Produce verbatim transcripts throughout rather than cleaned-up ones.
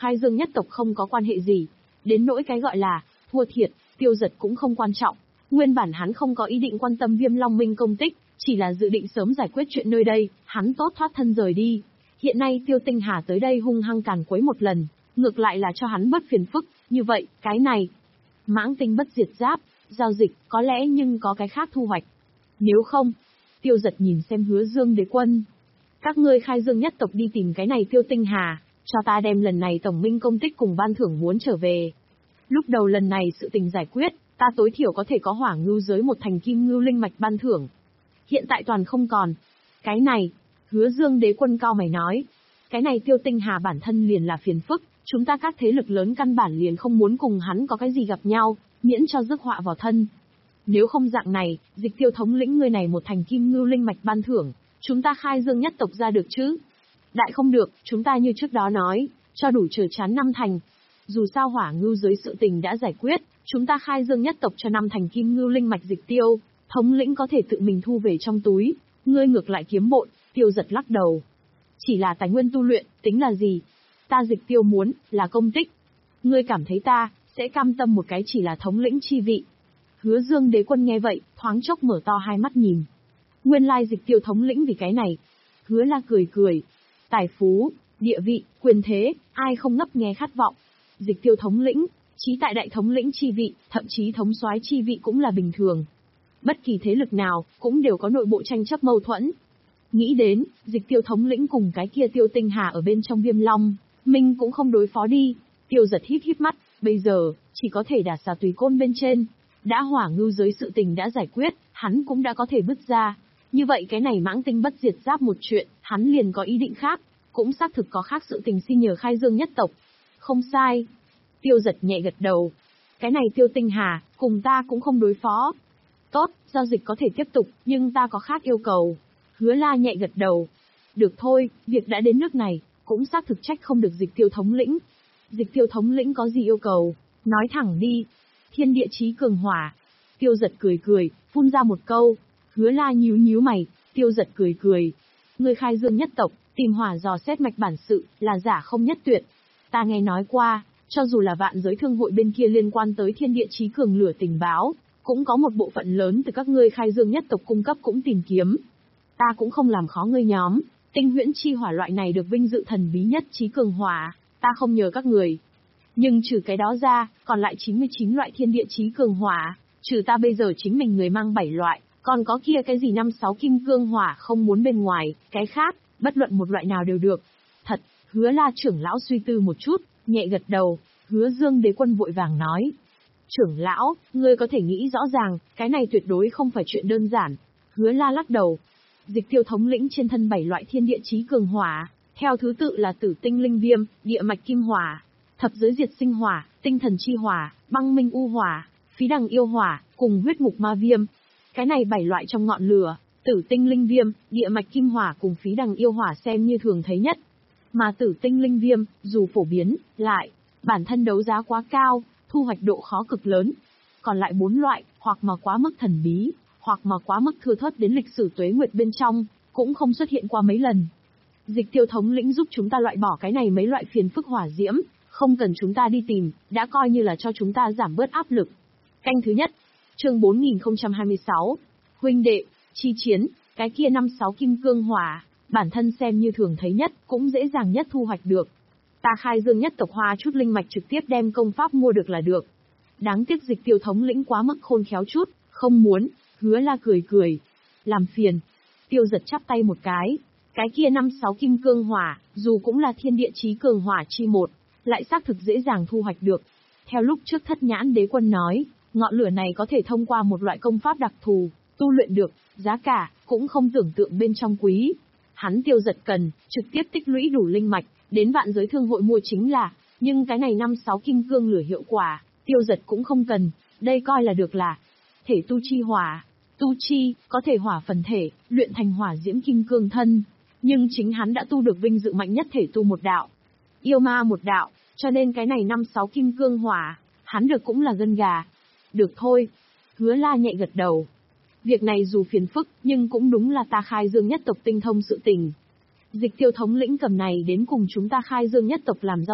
Khai Dương nhất tộc không có quan hệ gì. Đến nỗi cái gọi là thua thiệt, Tiêu Dật cũng không quan trọng. Nguyên bản hắn không có ý định quan tâm Viêm Long Minh công tích, chỉ là dự định sớm giải quyết chuyện nơi đây, hắn tốt thoát thân rời đi. Hiện nay Tiêu Tinh Hà tới đây hung hăng càn quấy một lần, ngược lại là cho hắn bớt phiền phức, như vậy, cái này. Mãng tinh bất diệt giáp, giao dịch, có lẽ nhưng có cái khác thu hoạch. Nếu không, Tiêu Dật nhìn xem Hứa Dương đế quân. Các ngươi Khai Dương nhất tộc đi tìm cái này Tiêu Tinh Hà, cho ta đem lần này tổng minh công tích cùng ban thưởng muốn trở về. Lúc đầu lần này sự tình giải quyết, ta tối thiểu có thể có hỏa ngưu giới một thành kim ngưu linh mạch ban thưởng. Hiện tại toàn không còn. Cái này, Hứa Dương đế quân cao mày nói. Cái này Tiêu Tinh Hà bản thân liền là phiền phức, chúng ta các thế lực lớn căn bản liền không muốn cùng hắn có cái gì gặp nhau, miễn cho rước họa vào thân. Nếu không dạng này, Dịch Tiêu thống lĩnh ngươi này một thành kim ngưu linh mạch ban thưởng, chúng ta Khai Dương nhất tộc ra được chứ? Đại không được, chúng ta như trước đó nói, cho đủ chờ chán năm thành. Dù sao hỏa ngưu giới sự tình đã giải quyết, chúng ta Khai Dương nhất tộc cho năm thành kim ngưu linh mạch Dịch Tiêu, thống lĩnh có thể tự mình thu về trong túi, ngươi ngược lại kiếm bộn. Tiêu Dật lắc đầu. Chỉ là tài nguyên tu luyện, tính là gì? Ta Dịch Tiêu muốn, là công tích. Ngươi cảm thấy ta, sẽ cam tâm một cái chỉ là thống lĩnh chi vị. Hứa Dương đế quân nghe vậy, thoáng chốc mở to hai mắt nhìn. Nguyên lai Dịch Tiêu thống lĩnh vì cái này. Hứa La cười cười. Tài phú, địa vị, quyền thế, ai không ngấp nghe khát vọng. Dịch Tiêu thống lĩnh, chí tại đại thống lĩnh chi vị, thậm chí thống soái chi vị cũng là bình thường. Bất kỳ thế lực nào, cũng đều có nội bộ tranh chấp mâu thuẫn. Nghĩ đến, Dịch Tiêu thống lĩnh cùng cái kia Tiêu Tinh Hà ở bên trong Viêm Long Minh cũng không đối phó đi. Tiêu Dật híp híp mắt, bây giờ, chỉ có thể đả xà tùy côn bên trên. Đã hỏa ngưu giới sự tình đã giải quyết, hắn cũng đã có thể bứt ra. Như vậy cái này mãng tinh bất diệt giáp một chuyện, hắn liền có ý định khác, cũng xác thực có khác sự tình xin nhờ Khai Dương nhất tộc. Không sai. Tiêu Dật nhẹ gật đầu. Cái này Tiêu Tinh Hà, cùng ta cũng không đối phó. Tốt, giao dịch có thể tiếp tục, nhưng ta có khác yêu cầu. Hứa La nhẹ gật đầu. Được thôi, việc đã đến nước này, cũng xác thực trách không được Dịch Tiêu thống lĩnh. Dịch Tiêu thống lĩnh có gì yêu cầu? Nói thẳng đi. Thiên địa chí cường hỏa. Tiêu Dật cười cười, phun ra một câu. Hứa La nhíu nhíu mày, Tiêu Dật cười cười. Người Khai Dương nhất tộc, tìm hỏa dò xét mạch bản sự, là giả không nhất tuyệt. Ta nghe nói qua, cho dù là vạn giới thương hội bên kia liên quan tới thiên địa chí cường lửa tình báo, cũng có một bộ phận lớn từ các ngươi Khai Dương nhất tộc cung cấp cũng tìm kiếm. Ta cũng không làm khó ngươi nhóm, tinh huyễn chi hỏa loại này được vinh dự thần bí nhất chí cường hỏa, ta không nhờ các người. Nhưng trừ cái đó ra, còn lại chín mươi chín loại thiên địa chí cường hỏa, trừ ta bây giờ chính mình người mang bảy loại, còn có kia cái gì năm sáu kim cương hỏa không muốn bên ngoài, cái khác, bất luận một loại nào đều được. Thật, Hứa La trưởng lão suy tư một chút, nhẹ gật đầu. Hứa Dương đế quân vội vàng nói. Trưởng lão, ngươi có thể nghĩ rõ ràng, cái này tuyệt đối không phải chuyện đơn giản. Hứa La lắc đầu. Dịch Tiêu thống lĩnh trên thân bảy loại thiên địa chí cường hỏa, theo thứ tự là tử tinh linh viêm, địa mạch kim hỏa, thập giới diệt sinh hỏa, tinh thần chi hỏa, băng minh u hỏa, phí đằng yêu hỏa, cùng huyết ngục ma viêm. Cái này bảy loại trong ngọn lửa, tử tinh linh viêm, địa mạch kim hỏa cùng phí đằng yêu hỏa xem như thường thấy nhất. Mà tử tinh linh viêm, dù phổ biến, lại, bản thân đấu giá quá cao, thu hoạch độ khó cực lớn. Còn lại bốn loại, hoặc mà quá mức thần bí, hoặc mà quá mức thưa thớt đến lịch sử tuế nguyệt bên trong, cũng không xuất hiện qua mấy lần. Dịch Tiêu thống lĩnh giúp chúng ta loại bỏ cái này mấy loại phiền phức hỏa diễm, không cần chúng ta đi tìm, đã coi như là cho chúng ta giảm bớt áp lực. Canh thứ nhất, chương bốn nghìn không trăm hai mươi sáu, huynh đệ, chi chiến, cái kia năm sáu kim cương hỏa, bản thân xem như thường thấy nhất, cũng dễ dàng nhất thu hoạch được. Ta Khai Dương nhất tộc hoa chút linh mạch trực tiếp đem công pháp mua được là được. Đáng tiếc Dịch Tiêu thống lĩnh quá mức khôn khéo chút, không muốn. Hứa La cười cười. Làm phiền. Tiêu Dật chắp tay một cái. Cái kia năm sáu kim cương hỏa, dù cũng là thiên địa chí cường hỏa chi một, lại xác thực dễ dàng thu hoạch được. Theo lúc trước Thất Nhãn đế quân nói, ngọn lửa này có thể thông qua một loại công pháp đặc thù, tu luyện được, giá cả, cũng không tưởng tượng bên trong quý. Hắn Tiêu Dật cần, trực tiếp tích lũy đủ linh mạch, đến vạn giới thương hội mua chính là, nhưng cái này năm sáu kim cương lửa hiệu quả, Tiêu Dật cũng không cần, đây coi là được là thể tu chi hỏa. Tu chi, có thể hỏa phần thể, luyện thành hỏa diễm kim cương thân. Nhưng chính hắn đã tu được vinh dự mạnh nhất thể tu một đạo. Yêu ma một đạo, cho nên cái này năm sáu kim cương hỏa, hắn được cũng là gân gà. Được thôi. Hứa La nhẹ gật đầu. Việc này dù phiền phức, nhưng cũng đúng là ta Khai Dương nhất tộc tinh thông sự tình. Dịch Tiêu thống lĩnh cầm này đến cùng chúng ta Khai Dương nhất tộc làm giao dịch,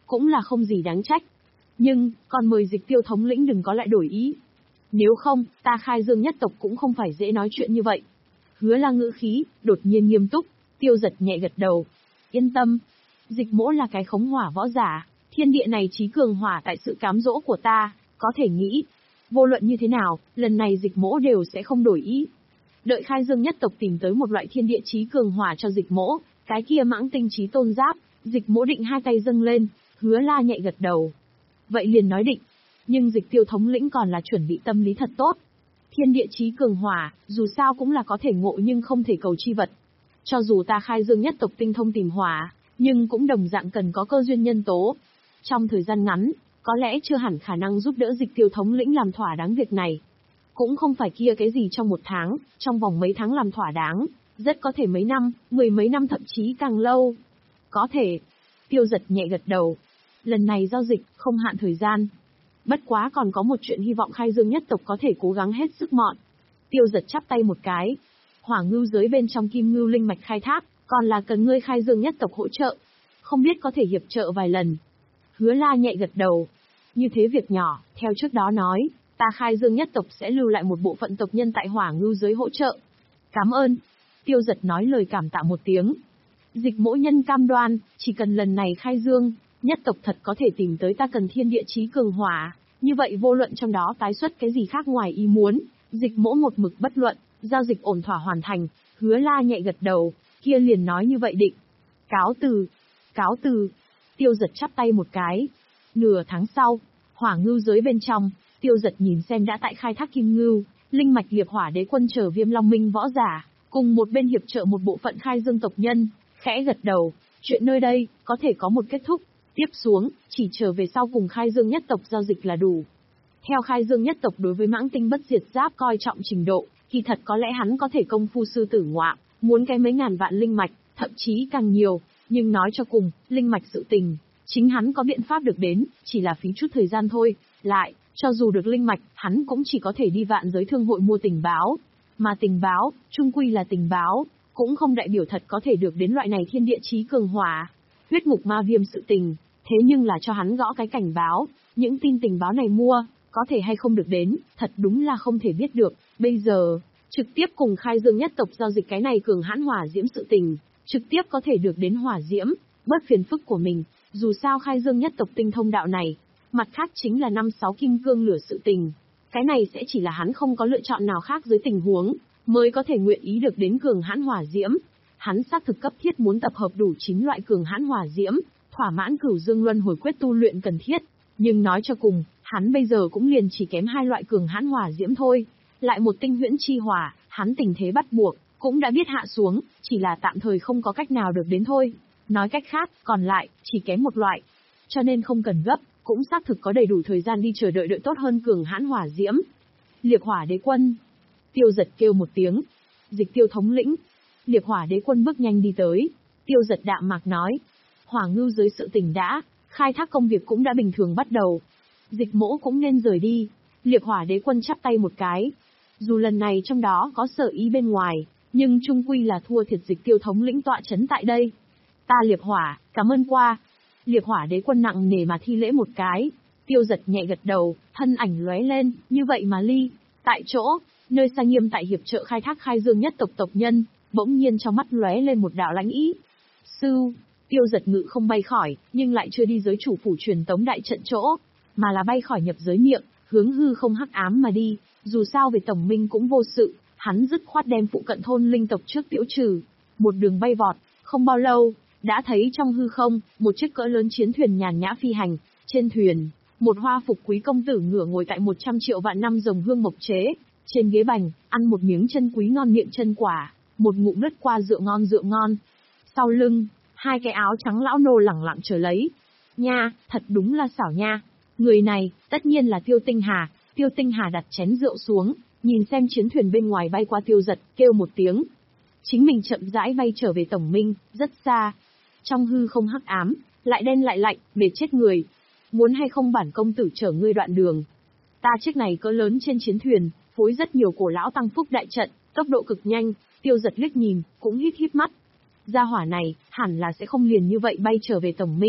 cũng là không gì đáng trách. Nhưng, còn mời Dịch Tiêu thống lĩnh đừng có lại đổi ý. Nếu không, ta Khai Dương nhất tộc cũng không phải dễ nói chuyện như vậy. Hứa La ngữ khí, đột nhiên nghiêm túc, Tiêu Giật nhẹ gật đầu. Yên tâm, Dịch Mỗ là cái khống hỏa võ giả, thiên địa này chí cường hỏa tại sự cám dỗ của ta, có thể nghĩ. Vô luận như thế nào, lần này Dịch Mỗ đều sẽ không đổi ý. Đợi Khai Dương nhất tộc tìm tới một loại thiên địa chí cường hỏa cho Dịch Mỗ, cái kia mãng tinh chí tôn giáp, Dịch Mỗ định hai tay dâng lên, Hứa La nhẹ gật đầu. Vậy liền nói định, nhưng Dịch Tiêu thống lĩnh còn là chuẩn bị tâm lý thật tốt. Thiên địa chí cường hỏa, dù sao cũng là có thể ngộ nhưng không thể cầu chi vật. Cho dù ta Khai Dương nhất tộc tinh thông tìm hỏa, nhưng cũng đồng dạng cần có cơ duyên nhân tố. Trong thời gian ngắn, có lẽ chưa hẳn khả năng giúp đỡ Dịch Tiêu thống lĩnh làm thỏa đáng việc này. Cũng không phải kia cái gì trong một tháng, trong vòng mấy tháng làm thỏa đáng, rất có thể mấy năm, mười mấy năm thậm chí càng lâu. Có thể. Tiêu Giật nhẹ gật đầu. Lần này giao dịch, không hạn thời gian. Bất quá còn có một chuyện hy vọng Khai Dương nhất tộc có thể cố gắng hết sức mọn. Tiêu Giật chắp tay một cái. Hỏa ngưu giới bên trong kim ngưu linh mạch khai thác, còn là cần ngươi Khai Dương nhất tộc hỗ trợ. Không biết có thể hiệp trợ vài lần. Hứa La nhẹ gật đầu. Như thế việc nhỏ, theo trước đó nói, ta Khai Dương nhất tộc sẽ lưu lại một bộ phận tộc nhân tại hỏa ngưu giới hỗ trợ. Cảm ơn. Tiêu Giật nói lời cảm tạ một tiếng. Dịch Mỗ nhân cam đoan, chỉ cần lần này Khai Dương nhất tộc thật có thể tìm tới ta cần thiên địa chí cường hỏa, như vậy vô luận trong đó tái xuất cái gì khác ngoài ý muốn, Dịch Mỗ một mực bất luận, giao dịch ổn thỏa hoàn thành. Hứa La nhẹ gật đầu, kia liền nói như vậy định. Cáo từ. Cáo từ. Tiêu Giật chắp tay một cái. Nửa tháng sau, hỏa ngưu giới bên trong, Tiêu Giật nhìn xem đã tại khai thác kim ngưu, linh mạch liệt hỏa đế quân trở Viêm Long Minh võ giả, cùng một bên hiệp trợ một bộ phận Khai Dương tộc nhân, khẽ gật đầu, chuyện nơi đây, có thể có một kết thúc, tiếp xuống, chỉ trở về sau cùng Khai Dương nhất tộc giao dịch là đủ. Theo Khai Dương nhất tộc đối với mãng tinh bất diệt giáp coi trọng trình độ, thì thật có lẽ hắn có thể công phu sư tử ngoạm, muốn cái mấy ngàn vạn linh mạch, thậm chí càng nhiều, nhưng nói cho cùng, linh mạch sự tình, chính hắn có biện pháp được đến, chỉ là phí chút thời gian thôi, lại, cho dù được linh mạch, hắn cũng chỉ có thể đi vạn giới thương hội mua tình báo, mà tình báo, chung quy là tình báo, cũng không đại biểu thật có thể được đến loại này thiên địa chí cường hỏa. Huyết ngục ma viêm sự tình, thế nhưng là cho hắn gõ cái cảnh báo, những tin tình báo này mua, có thể hay không được đến, thật đúng là không thể biết được. Bây giờ, trực tiếp cùng Khai Dương nhất tộc giao dịch cái này cường hãn hỏa diễm sự tình, trực tiếp có thể được đến hỏa diễm, bớt phiền phức của mình, dù sao Khai Dương nhất tộc tinh thông đạo này, mặt khác chính là năm sáu kim cương lửa sự tình. Cái này sẽ chỉ là hắn không có lựa chọn nào khác dưới tình huống, mới có thể nguyện ý được đến cường hãn hỏa diễm. Hắn xác thực cấp thiết muốn tập hợp đủ chín loại cường hãn hỏa diễm, thỏa mãn Cửu Dương Luân Hồi Quyết tu luyện cần thiết. Nhưng nói cho cùng, hắn bây giờ cũng liền chỉ kém hai loại cường hãn hỏa diễm thôi. Lại một tinh huyễn chi hỏa, hắn tình thế bắt buộc, cũng đã biết hạ xuống, chỉ là tạm thời không có cách nào được đến thôi. Nói cách khác, còn lại, chỉ kém một loại. Cho nên không cần gấp, cũng xác thực có đầy đủ thời gian đi chờ đợi đợi tốt hơn cường hãn hỏa diễm. Liệt hỏa đế quân. Tiêu Giật kêu một tiếng. Dịch Tiêu thống lĩnh. Liệt hỏa đế quân bước nhanh đi tới. Tiêu Giật đạm mạc nói. Hỏa ngưu giới sự tình đã, khai thác công việc cũng đã bình thường bắt đầu. Dịch Mỗ cũng nên rời đi. Liệt hỏa đế quân chắp tay một cái. Dù lần này trong đó có sở ý bên ngoài, nhưng chung quy là thua thiệt Dịch Tiêu thống lĩnh tọa chấn tại đây. Ta Liệt hỏa, cảm ơn qua. Liệt hỏa đế quân nặng nề mà thi lễ một cái. Tiêu Giật nhẹ gật đầu, thân ảnh lóe lên, như vậy mà ly. Tại chỗ, nơi xa nghiêm tại hiệp trợ khai thác Khai Dương nhất tộc tộc nhân, bỗng nhiên trong mắt lóe lên một đạo lãnh ý. Sư, Tiêu Giật ngự không bay khỏi, nhưng lại chưa đi giới chủ phủ truyền tống đại trận chỗ, mà là bay khỏi nhập giới miệng, hướng hư không hắc ám mà đi. Dù sao về tổng minh cũng vô sự, hắn dứt khoát đem phụ cận thôn linh tộc trước tiễu trừ. Một đường bay vọt, không bao lâu, đã thấy trong hư không, một chiếc cỡ lớn chiến thuyền nhàn nhã phi hành, trên thuyền, một hoa phục quý công tử ngửa ngồi tại một trăm triệu vạn năm rồng hương mộc chế, trên ghế bành, ăn một miếng chân quý ngon miệng chân quả, một ngụm lướt qua rượu ngon rượu ngon. Sau lưng, hai cái áo trắng lão nô lẳng lặng chờ lấy. Nha, thật đúng là xảo nha. Người này, tất nhiên là Tiêu Tinh Hà. Tiêu Tinh Hà đặt chén rượu xuống, nhìn xem chiến thuyền bên ngoài bay qua Tiêu Giật, kêu một tiếng. Chính mình chậm rãi bay trở về tổng minh, rất xa. Trong hư không hắc ám, lại đen lại lạnh, mệt chết người. Muốn hay không bản công tử chở ngươi đoạn đường. Ta chiếc này cỡ lớn trên chiến thuyền, phối rất nhiều cổ lão tăng phúc đại trận, tốc độ cực nhanh. Tiêu Giật liếc nhìn, cũng hít hít mắt. Gia hỏa này, hẳn là sẽ không liền như vậy bay trở về tổng minh.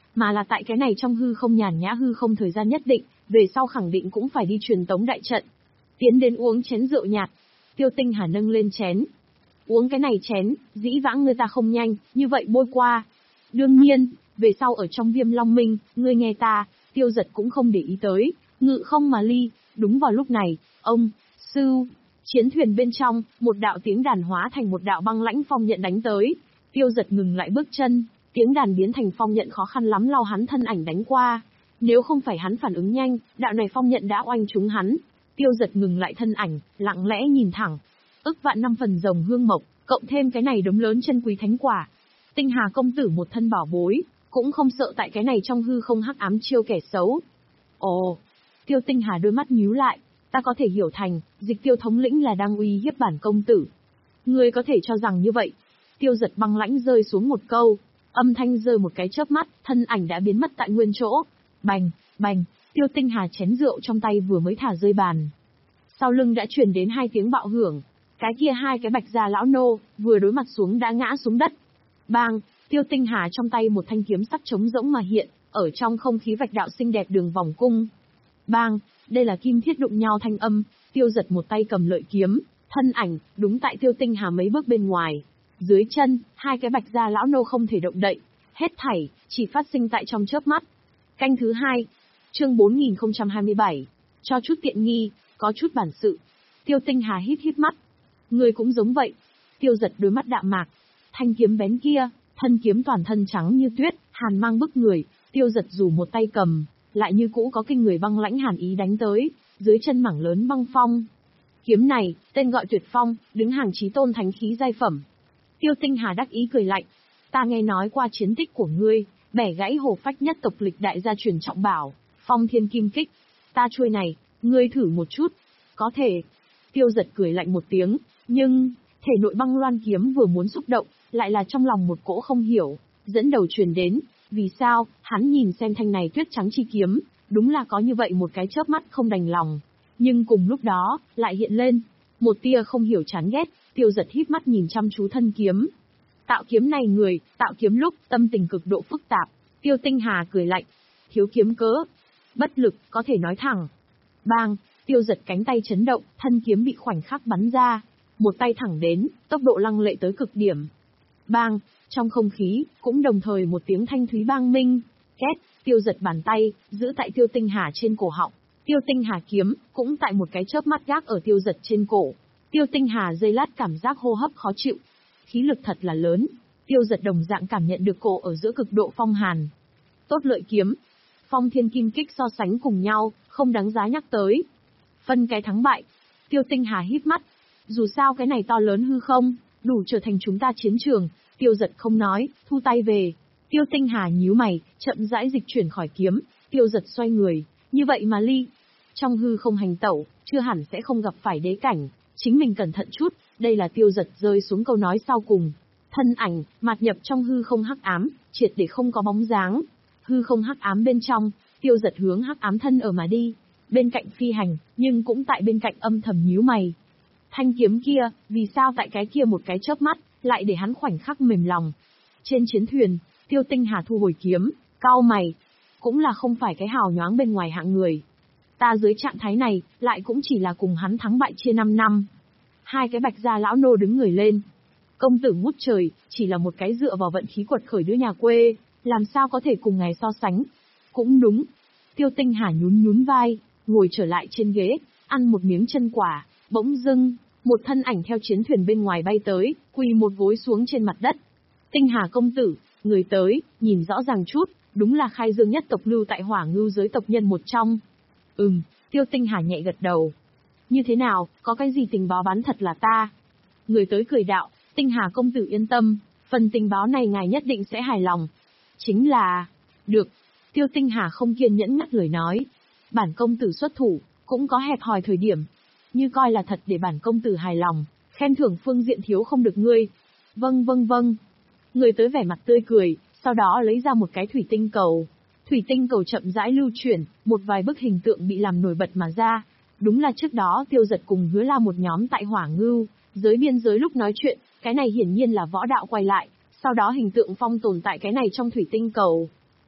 mà là tại cái này trong hư không nhàn nhã hư không thời gian nhất định, về sau khẳng định cũng phải đi truyền tống đại trận. Tiến đến uống chén rượu nhạt. Tiêu Tinh Hà nâng lên chén. Uống cái này chén, dĩ vãng ngươi ta không nhanh, như vậy bôi qua. Đương nhiên, về sau ở trong Viêm Long Minh, ngươi nghe ta, Tiêu Giật cũng không để ý tới, ngự không mà ly. Đúng vào lúc này, ông, sư, chiến thuyền bên trong, một đạo tiếng đàn hóa thành một đạo băng lãnh phong nhận đánh tới. Tiêu Giật ngừng lại bước chân, tiếng đàn biến thành phong nhận khó khăn lắm lao hắn thân ảnh đánh qua. Nếu không phải hắn phản ứng nhanh, đạo này phong nhận đã oanh trúng hắn. Tiêu Giật ngừng lại thân ảnh, lặng lẽ nhìn thẳng. Ức vạn năm phần rồng hương mộc, cộng thêm cái này đống lớn chân quý thánh quả. Tinh Hà công tử một thân bảo bối, cũng không sợ tại cái này trong hư không hắc ám chiêu kẻ xấu. Ồ, Tiêu Tinh Hà đôi mắt nhíu lại, ta có thể hiểu thành, Dịch Tiêu thống lĩnh là đang uy hiếp bản công tử. Ngươi có thể cho rằng như vậy. Tiêu Giật băng lãnh rơi xuống một câu, âm thanh rơi một cái chớp mắt, thân ảnh đã biến mất tại nguyên chỗ. Bành, bành, Tiêu Tinh Hà chén rượu trong tay vừa mới thả rơi bàn. Sau lưng đã truyền đến hai tiếng bạo hưởng, cái kia hai cái bạch gia lão nô, vừa đối mặt xuống đã ngã xuống đất. Bang, Tiêu Tinh Hà trong tay một thanh kiếm sắc trống rỗng mà hiện, ở trong không khí vạch đạo xinh đẹp đường vòng cung. Bang, đây là kim thiết đụng nhau thanh âm, Tiêu Giật một tay cầm lợi kiếm, thân ảnh, đúng tại Tiêu Tinh Hà mấy bước bên ngoài. Dưới chân, hai cái bạch gia lão nô không thể động đậy, hết thảy, chỉ phát sinh tại trong chớp mắt. Canh thứ hai, chương bốn nghìn không trăm hai mươi bảy, cho chút tiện nghi, có chút bản sự. Tiêu Tinh Hà hít hít mắt. Người cũng giống vậy. Tiêu Giật đôi mắt đạm mạc. Thanh kiếm bén kia, thân kiếm toàn thân trắng như tuyết, hàn mang bức người. Tiêu Giật dù một tay cầm, lại như cũ có kinh người băng lãnh hàn ý đánh tới, dưới chân mảng lớn băng phong. Kiếm này, tên gọi Tuyệt Phong, đứng hàng chí tôn thánh khí giai phẩm. Tiêu Tinh Hà đắc ý cười lạnh. Ta nghe nói qua chiến tích của ngươi, bẻ gãy hổ phách nhất tộc lịch đại gia truyền trọng bảo, Phong Thiên Kim Kích. Ta chuôi này, ngươi thử một chút. Có thể. Tiêu Giật cười lạnh một tiếng, nhưng, thể nội băng loan kiếm vừa muốn xúc động, lại là trong lòng một cỗ không hiểu, dẫn đầu truyền đến. Vì sao, hắn nhìn xem thanh này tuyết trắng chi kiếm, đúng là có như vậy một cái chớp mắt không đành lòng. Nhưng cùng lúc đó, lại hiện lên một tia không hiểu chán ghét. Tiêu Giật híp mắt nhìn chăm chú thân kiếm. Tạo kiếm này người, tạo kiếm lúc, tâm tình cực độ phức tạp. Tiêu Tinh Hà cười lạnh. Thiếu kiếm cớ. Bất lực, có thể nói thẳng. Bang, Tiêu Giật cánh tay chấn động, thân kiếm bị khoảnh khắc bắn ra. Một tay thẳng đến, tốc độ lăng lệ tới cực điểm. Bang, trong không khí, cũng đồng thời một tiếng thanh thúy bang minh. Két, Tiêu Giật bàn tay, giữ tại Tiêu Tinh Hà trên cổ họng. Tiêu Tinh Hà kiếm, cũng tại một cái chớp mắt gác ở Tiêu Giật trên cổ. Tiêu Tinh Hà giây lát cảm giác hô hấp khó chịu. Khí lực thật là lớn. Tiêu Giật đồng dạng cảm nhận được cổ ở giữa cực độ phong hàn. Tốt lợi kiếm. Phong Thiên Kim Kích so sánh cùng nhau, không đáng giá nhắc tới. Phân cái thắng bại. Tiêu Tinh Hà híp mắt. Dù sao cái này to lớn hư không, đủ trở thành chúng ta chiến trường. Tiêu Giật không nói, thu tay về. Tiêu Tinh Hà nhíu mày, chậm rãi dịch chuyển khỏi kiếm. Tiêu Giật xoay người, như vậy mà ly. Trong hư không hành tẩu, chưa hẳn sẽ không gặp phải đế cảnh. Chính mình cẩn thận chút, đây là Tiêu Giật rơi xuống câu nói sau cùng. Thân ảnh, mạt nhập trong hư không hắc ám, triệt để không có bóng dáng. Hư không hắc ám bên trong, Tiêu Giật hướng hắc ám thân ở mà đi. Bên cạnh phi hành, nhưng cũng tại bên cạnh âm thầm nhíu mày. Thanh kiếm kia, vì sao tại cái kia một cái chớp mắt, lại để hắn khoảnh khắc mềm lòng. Trên chiến thuyền, Tiêu Tinh Hà thu hồi kiếm, cau mày. Cũng là không phải cái hào nhoáng bên ngoài hạng người. Ta dưới trạng thái này, lại cũng chỉ là cùng hắn thắng bại chia năm năm. Hai cái bạch gia lão nô đứng người lên. Công tử ngút trời, chỉ là một cái dựa vào vận khí quật khởi đứa nhà quê, làm sao có thể cùng ngài so sánh. Cũng đúng. Tiêu Tinh Hà nhún nhún vai, ngồi trở lại trên ghế, ăn một miếng chân quả, bỗng dưng, một thân ảnh theo chiến thuyền bên ngoài bay tới, quỳ một gối xuống trên mặt đất. Tinh Hà công tử, người tới, nhìn rõ ràng chút, đúng là khai dương nhất tộc lưu tại Hỏa Ngưu giới tộc nhân một trong. Ừm, Tiêu Tinh Hà nhẹ gật đầu. Như thế nào, có cái gì tình báo bán thật là ta? Người tới cười đạo, Tinh Hà công tử yên tâm, phần tình báo này ngài nhất định sẽ hài lòng. Chính là... Được. Tiêu Tinh Hà không kiên nhẫn ngắt lời nói. Bản công tử xuất thủ, cũng có hẹp hòi thời điểm. Như coi là thật để bản công tử hài lòng, khen thưởng phương diện thiếu không được ngươi. Vâng vâng vâng. Người tới vẻ mặt tươi cười, sau đó lấy ra một cái thủy tinh cầu. Thủy tinh cầu chậm rãi lưu chuyển, một vài bức hình tượng bị làm nổi bật mà ra. Đúng là trước đó Tiêu Giật cùng Hứa La một nhóm tại Hỏa Ngưu, giới biên giới lúc nói chuyện, cái này hiển nhiên là võ đạo quay lại, sau đó hình tượng phong tồn tại cái này trong thủy tinh cầu.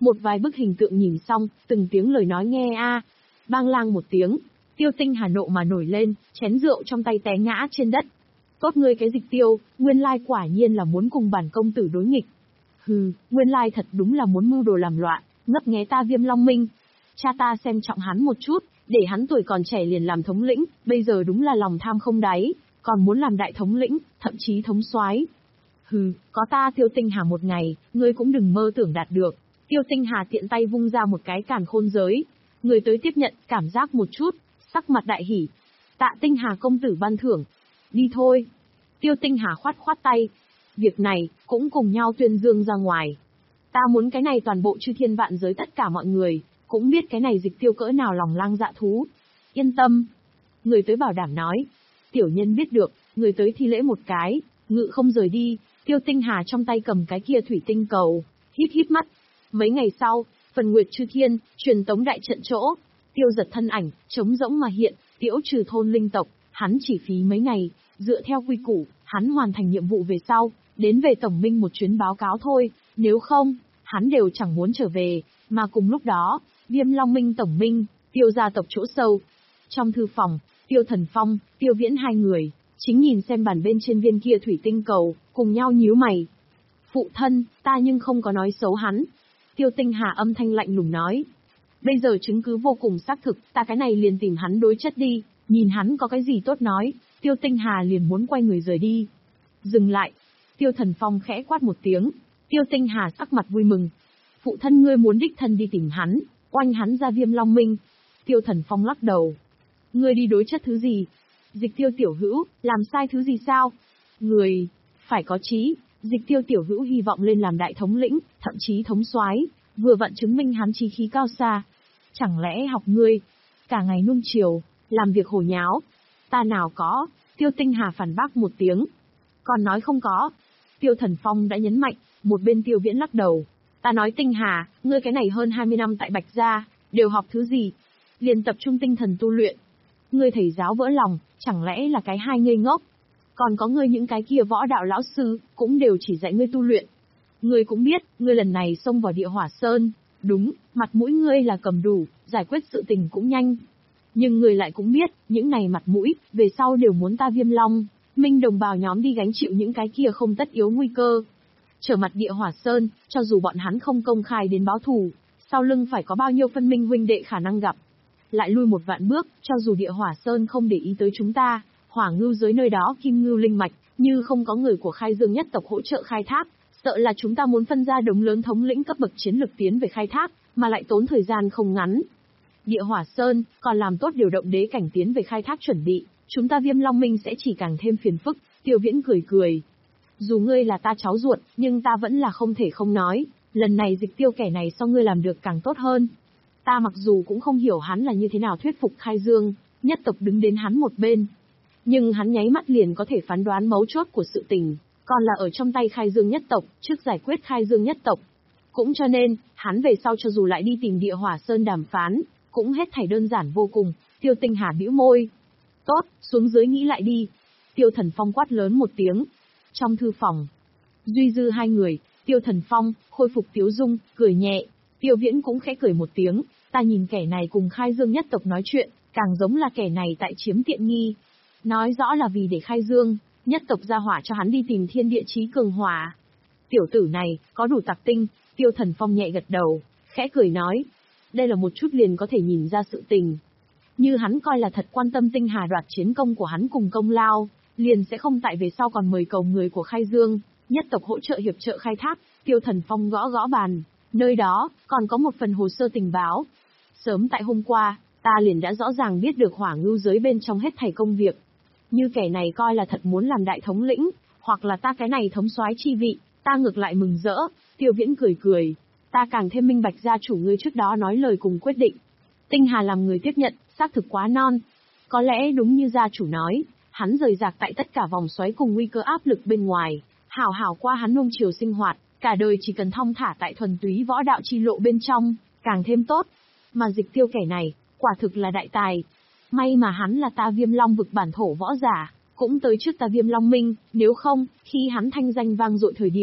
Một vài bức hình tượng nhìn xong, từng tiếng lời nói nghe a. Bang lang một tiếng, Tiêu Tinh Hà nộ mà nổi lên, chén rượu trong tay té ngã trên đất. Tốt ngươi cái Dịch Tiêu, nguyên lai quả nhiên là muốn cùng bản công tử đối nghịch. Hừ, nguyên lai thật đúng là muốn mưu đồ làm loạn, ngấp nghé ta Viêm Long Minh. Cha ta xem trọng hắn một chút, để hắn tuổi còn trẻ liền làm thống lĩnh, bây giờ đúng là lòng tham không đáy, còn muốn làm đại thống lĩnh, thậm chí thống soái. Hừ, có ta Tiêu Tinh Hà một ngày, ngươi cũng đừng mơ tưởng đạt được. Tiêu Tinh Hà tiện tay vung ra một cái càn khôn giới. Người tới tiếp nhận, cảm giác một chút, sắc mặt đại hỉ. Tạ Tinh Hà công tử ban thưởng. Đi thôi. Tiêu Tinh Hà khoát khoát tay. Việc này, cũng cùng nhau tuyên dương ra ngoài. Ta muốn cái này toàn bộ chư thiên vạn giới tất cả mọi người, cũng biết cái này Dịch Tiêu cỡ nào lòng lang dạ thú. Yên tâm. Người tới bảo đảm nói. Tiểu nhân biết được, người tới thi lễ một cái, ngự không rời đi. Tiêu Tinh Hà trong tay cầm cái kia thủy tinh cầu, híp híp mắt. Mấy ngày sau, phần nguyệt chư thiên, truyền tống đại trận chỗ, Tiêu Giật thân ảnh, trống rỗng mà hiện, tiễu trừ thôn linh tộc, hắn chỉ phí mấy ngày, dựa theo quy củ, hắn hoàn thành nhiệm vụ về sau, đến về tổng minh một chuyến báo cáo thôi, nếu không, hắn đều chẳng muốn trở về, mà cùng lúc đó, Viêm Long Minh tổng minh, Tiêu gia tộc chỗ sâu. Trong thư phòng, Tiêu Thần Phong, Tiêu Viễn hai người, chính nhìn xem bàn bên trên viên kia thủy tinh cầu, cùng nhau nhíu mày. Phụ thân, ta nhưng không có nói xấu hắn. Tiêu Tinh Hà âm thanh lạnh lùng nói. Bây giờ chứng cứ vô cùng xác thực, ta cái này liền tìm hắn đối chất đi, nhìn hắn có cái gì tốt nói. Tiêu Tinh Hà liền muốn quay người rời đi. Dừng lại. Tiêu Thần Phong khẽ quát một tiếng. Tiêu Tinh Hà sắc mặt vui mừng. Phụ thân ngươi muốn đích thân đi tìm hắn, oanh hắn ra Viêm Long Minh. Tiêu Thần Phong lắc đầu. Ngươi đi đối chất thứ gì? Dịch Tiêu tiểu hữu, làm sai thứ gì sao? Người, phải có trí. Dịch Tiêu tiểu hữu hy vọng lên làm đại thống lĩnh, thậm chí thống soái, vừa vặn chứng minh hắn chí khí cao xa. Chẳng lẽ học ngươi, cả ngày nuông chiều, làm việc hồ nháo? Ta nào có, Tiêu Tinh Hà phản bác một tiếng. Còn nói không có. Tiêu Thần Phong đã nhấn mạnh, một bên Tiêu Viễn lắc đầu. Ta nói Tinh Hà, ngươi cái này hơn hai mươi năm tại Bạch Gia, đều học thứ gì? Liền tập trung tinh thần tu luyện. Ngươi thầy giáo vỡ lòng, chẳng lẽ là cái hai ngây ngốc? Còn có ngươi những cái kia võ đạo lão sư, cũng đều chỉ dạy ngươi tu luyện. Ngươi cũng biết, ngươi lần này xông vào địa hỏa sơn, đúng, mặt mũi ngươi là cầm đủ, giải quyết sự tình cũng nhanh. Nhưng ngươi lại cũng biết, những này mặt mũi, về sau đều muốn ta Viêm Long Minh đồng bào nhóm đi gánh chịu những cái kia không tất yếu nguy cơ. Trở mặt địa hỏa sơn, cho dù bọn hắn không công khai đến báo thù, sau lưng phải có bao nhiêu phân minh huynh đệ khả năng gặp. Lại lui một vạn bước, cho dù địa hỏa sơn không để ý tới chúng ta, hỏa ngưu dưới nơi đó kim ngưu linh mạch, như không có người của Khai Dương nhất tộc hỗ trợ khai thác, sợ là chúng ta muốn phân ra đống lớn thống lĩnh cấp bậc chiến lực tiến về khai thác, mà lại tốn thời gian không ngắn. Địa hỏa sơn, còn làm tốt điều động đế cảnh tiến về khai thác chuẩn bị, chúng ta Viêm Long Minh sẽ chỉ càng thêm phiền phức. Tiêu Viễn cười cười. Dù ngươi là ta cháu ruột, nhưng ta vẫn là không thể không nói, lần này Dịch Tiêu kẻ này so ngươi làm được càng tốt hơn. Ta mặc dù cũng không hiểu hắn là như thế nào thuyết phục Khai Dương nhất tộc đứng đến hắn một bên, nhưng hắn nháy mắt liền có thể phán đoán mấu chốt của sự tình, còn là ở trong tay Khai Dương nhất tộc, trước giải quyết Khai Dương nhất tộc. Cũng cho nên, hắn về sau cho dù lại đi tìm địa hỏa sơn đàm phán, cũng hết thảy đơn giản vô cùng. Tiêu Tinh Hà bĩu môi. Tốt, xuống dưới nghĩ lại đi. Tiêu Thần Phong quát lớn một tiếng. Trong thư phòng, Duy Dư hai người, Tiêu Thần Phong, khôi phục tiếu dung, cười nhẹ. Tiêu Viễn cũng khẽ cười một tiếng. Ta nhìn kẻ này cùng Khai Dương nhất tộc nói chuyện, càng giống là kẻ này tại chiếm tiện nghi. Nói rõ là vì để Khai Dương nhất tộc ra hỏa cho hắn đi tìm thiên địa chí cường hỏa. Tiểu tử này, có đủ tặc tinh. Tiêu Thần Phong nhẹ gật đầu, khẽ cười nói. Đây là một chút liền có thể nhìn ra sự tình. Như hắn coi là thật quan tâm Tinh Hà đoạt chiến công của hắn cùng công lao, liền sẽ không tại về sau còn mời cầu người của Khai Dương nhất tộc hỗ trợ hiệp trợ khai thác. Tiêu Thần Phong gõ gõ bàn, nơi đó còn có một phần hồ sơ tình báo. Sớm tại hôm qua, ta liền đã rõ ràng biết được hỏa ngưu giới bên trong hết thảy công việc. Như kẻ này coi là thật muốn làm đại thống lĩnh, hoặc là ta cái này thống soái chi vị, ta ngược lại mừng rỡ. Tiêu Viễn cười cười, ta càng thêm minh bạch gia chủ ngươi trước đó nói lời cùng quyết định. Tinh Hà làm người tiếp nhận, xác thực quá non. Có lẽ đúng như gia chủ nói, hắn rời rạc tại tất cả vòng xoáy cùng nguy cơ áp lực bên ngoài, hảo hảo qua hắn nuông chiều sinh hoạt, cả đời chỉ cần thong thả tại thuần túy võ đạo chi lộ bên trong, càng thêm tốt. Mà Dịch Tiêu kẻ này, quả thực là đại tài. May mà hắn là ta Viêm Long vực bản thổ võ giả, cũng tới trước ta Viêm Long Minh, nếu không, khi hắn thanh danh vang dội thời điểm,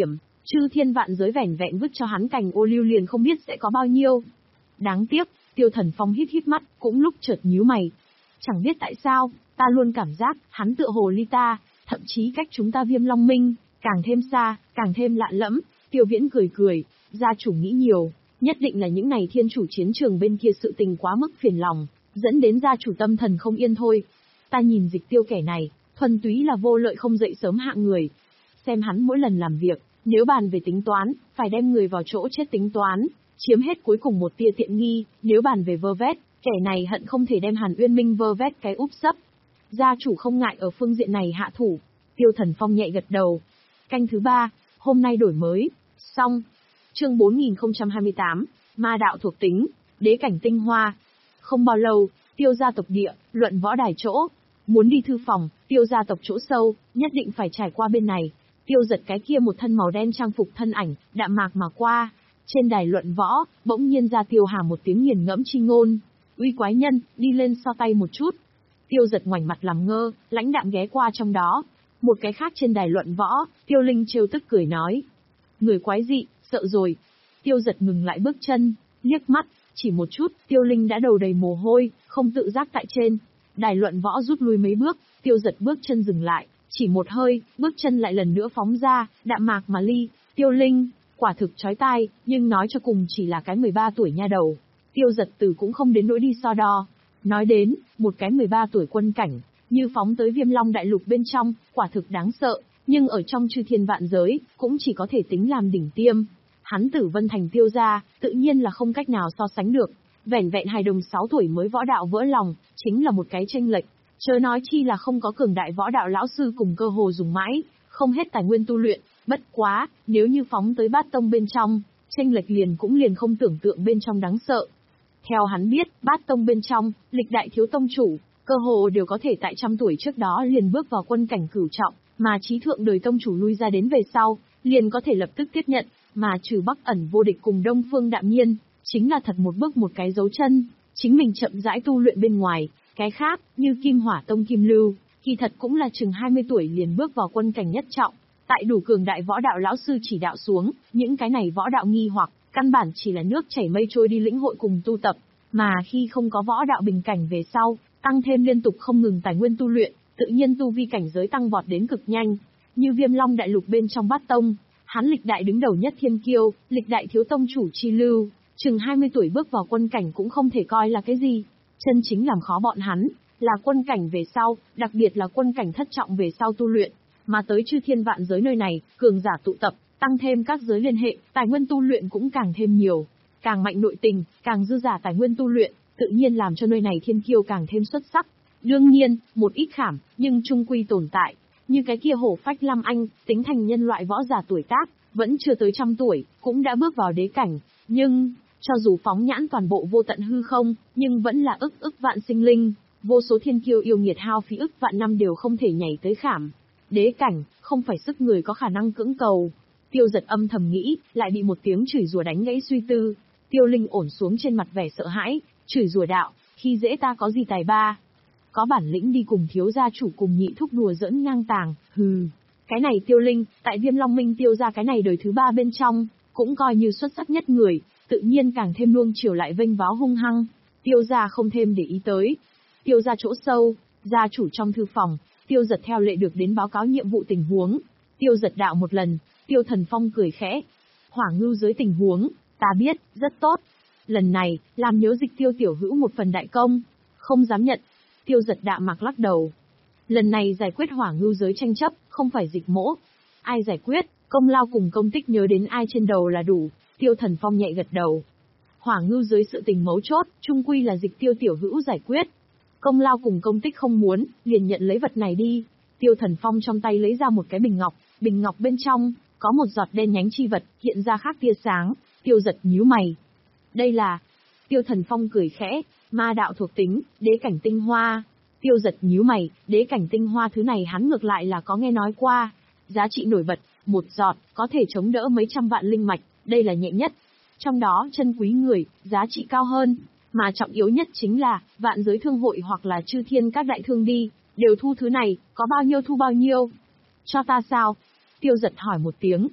Chư thiên vạn giới vẻn vẹn vứt cho hắn cành ô liu liền không biết sẽ có bao nhiêu. Đáng tiếc, Tiêu Thần Phong hít hít mắt, cũng lúc chợt nhíu mày. Chẳng biết tại sao, ta luôn cảm giác, hắn tựa hồ ly ta, thậm chí cách chúng ta Viêm Long Minh, càng thêm xa, càng thêm lạ lẫm. Tiêu Viễn cười cười, gia chủ nghĩ nhiều, nhất định là những này thiên chủ chiến trường bên kia sự tình quá mức phiền lòng, dẫn đến gia chủ tâm thần không yên thôi. Ta nhìn Dịch Tiêu kẻ này, thuần túy là vô lợi không dậy sớm hạng người. Xem hắn mỗi lần làm việc, nếu bàn về tính toán, phải đem người vào chỗ chết tính toán, chiếm hết cuối cùng một tia tiện nghi, nếu bàn về vơ vét, kẻ này hận không thể đem Hàn Uyên Minh vơ vét cái úp sấp. Gia chủ không ngại ở phương diện này hạ thủ. Tiêu Thần Phong nhẹ gật đầu. Canh thứ ba, hôm nay đổi mới, xong. Chương bốn nghìn không trăm hai mươi tám, Ma đạo thuộc tính, đế cảnh tinh hoa. Không bao lâu, Tiêu gia tộc địa, luận võ đài chỗ. Muốn đi thư phòng, Tiêu gia tộc chỗ sâu, nhất định phải trải qua bên này. Tiêu Giật cái kia một thân màu đen trang phục thân ảnh, đạm mạc mà qua. Trên đài luận võ, bỗng nhiên ra Tiêu Hà một tiếng nghiền ngẫm chi ngôn. Uy quái nhân, đi lên so tay một chút. Tiêu Giật ngoảnh mặt làm ngơ, lãnh đạm ghé qua trong đó. Một cái khác trên đài luận võ, Tiêu Linh trêu tức cười nói. Người quái dị, sợ rồi. Tiêu Giật ngừng lại bước chân, liếc mắt, chỉ một chút, Tiêu Linh đã đầu đầy mồ hôi, không tự giác tại trên. Đài luận võ rút lui mấy bước, Tiêu Giật bước chân dừng lại, chỉ một hơi, bước chân lại lần nữa phóng ra, đạm mạc mà ly. Tiêu Linh, quả thực chói tai, nhưng nói cho cùng chỉ là cái mười ba tuổi nha đầu. Tiêu Giật từ cũng không đến nỗi đi so đo. Nói đến, một cái mười ba tuổi quân cảnh, như phóng tới Viêm Long đại lục bên trong, quả thực đáng sợ, nhưng ở trong chư thiên vạn giới, cũng chỉ có thể tính làm đỉnh tiêm. Hắn Tử Vân Thành Tiêu gia, tự nhiên là không cách nào so sánh được. Vẻn vẹn hài đồng sáu tuổi mới võ đạo vỡ lòng, chính là một cái chênh lệch. Chớ nói chi là không có cường đại võ đạo lão sư cùng cơ hồ dùng mãi, không hết tài nguyên tu luyện. Bất quá, nếu như phóng tới bát tông bên trong, chênh lệch liền cũng liền không tưởng tượng bên trong đáng sợ. Theo hắn biết, bát tông bên trong, lịch đại thiếu tông chủ, cơ hồ đều có thể tại trăm tuổi trước đó liền bước vào quân cảnh cửu trọng, mà trí thượng đời tông chủ lui ra đến về sau, liền có thể lập tức tiếp nhận, mà trừ Bắc Ẩn vô địch cùng Đông Phương Đạm Nhiên, chính là thật một bước một cái dấu chân, chính mình chậm rãi tu luyện bên ngoài, cái khác, như Kim Hỏa Tông Kim Lưu, kỳ thật cũng là chừng hai mươi tuổi liền bước vào quân cảnh nhất trọng, tại đủ cường đại võ đạo lão sư chỉ đạo xuống, những cái này võ đạo nghi hoặc, căn bản chỉ là nước chảy mây trôi đi lĩnh hội cùng tu tập, mà khi không có võ đạo bình cảnh về sau, tăng thêm liên tục không ngừng tài nguyên tu luyện, tự nhiên tu vi cảnh giới tăng vọt đến cực nhanh, như Viêm Long đại lục bên trong bát tông, hắn lịch đại đứng đầu nhất thiên kiêu, lịch đại thiếu tông chủ chi lưu, chừng hai mươi tuổi bước vào quân cảnh cũng không thể coi là cái gì, chân chính làm khó bọn hắn, là quân cảnh về sau, đặc biệt là quân cảnh thất trọng về sau tu luyện, mà tới chư thiên vạn giới nơi này, cường giả tụ tập, tăng thêm các giới liên hệ, tài nguyên tu luyện cũng càng thêm nhiều, càng mạnh nội tình, càng dư giả tài nguyên tu luyện, tự nhiên làm cho nơi này thiên kiêu càng thêm xuất sắc. Đương nhiên, một ít khảm, nhưng trung quy tồn tại, như cái kia hổ phách Lam Anh, tính thành nhân loại võ giả tuổi tác, vẫn chưa tới trăm tuổi, cũng đã bước vào đế cảnh, nhưng, cho dù phóng nhãn toàn bộ vô tận hư không, nhưng vẫn là ức ức vạn sinh linh, vô số thiên kiêu yêu nghiệt hao phí ức vạn năm đều không thể nhảy tới khảm. Đế cảnh, không phải sức người có khả năng cưỡng cầu. Tiêu Giật âm thầm nghĩ, lại bị một tiếng chửi rủa đánh gãy suy tư. Tiêu Linh ổn xuống trên mặt vẻ sợ hãi, chửi rủa đạo, khi dễ ta có gì tài ba. Có bản lĩnh đi cùng thiếu gia chủ cùng nhị thúc đùa giỡn ngang tàng, hừ. Cái này Tiêu Linh, tại Viêm Long Minh Tiêu gia cái này đời thứ ba bên trong, cũng coi như xuất sắc nhất người, tự nhiên càng thêm nuông chiều lại vênh váo hung hăng. Tiêu gia không thêm để ý tới. Tiêu gia chỗ sâu, gia chủ trong thư phòng, Tiêu Giật theo lệ được đến báo cáo nhiệm vụ tình huống. Tiêu Giật đạo một lần, Tiêu Thần Phong cười khẽ. Hỏa ngưu giới tình huống, ta biết, rất tốt. Lần này, làm nhớ Dịch Tiêu tiểu hữu một phần đại công. Không dám nhận. Tiêu Giật đạm mạc lắc đầu. Lần này giải quyết hỏa ngưu giới tranh chấp, không phải Dịch mỗ. Ai giải quyết, công lao cùng công tích nhớ đến ai trên đầu là đủ. Tiêu Thần Phong nhẹ gật đầu. Hỏa ngưu giới sự tình mấu chốt, chung quy là Dịch Tiêu tiểu hữu giải quyết. Công lao cùng công tích không muốn, liền nhận lấy vật này đi. Tiêu Thần Phong trong tay lấy ra một cái bình ngọc, bình ngọc bên trong, có một giọt đen nhánh chi vật, hiện ra khác tia sáng. Tiêu Giật nhíu mày. Đây là... Tiêu Thần Phong cười khẽ, ma đạo thuộc tính, đế cảnh tinh hoa. Tiêu Giật nhíu mày, đế cảnh tinh hoa thứ này hắn ngược lại là có nghe nói qua. Giá trị nổi bật, một giọt, có thể chống đỡ mấy trăm vạn linh mạch, đây là nhẹ nhất. Trong đó chân quý người, giá trị cao hơn. Mà trọng yếu nhất chính là, vạn giới thương hội hoặc là chư thiên các đại thương đi, đều thu thứ này, có bao nhiêu thu bao nhiêu. Cho ta sao? Tiêu Giật hỏi một tiếng.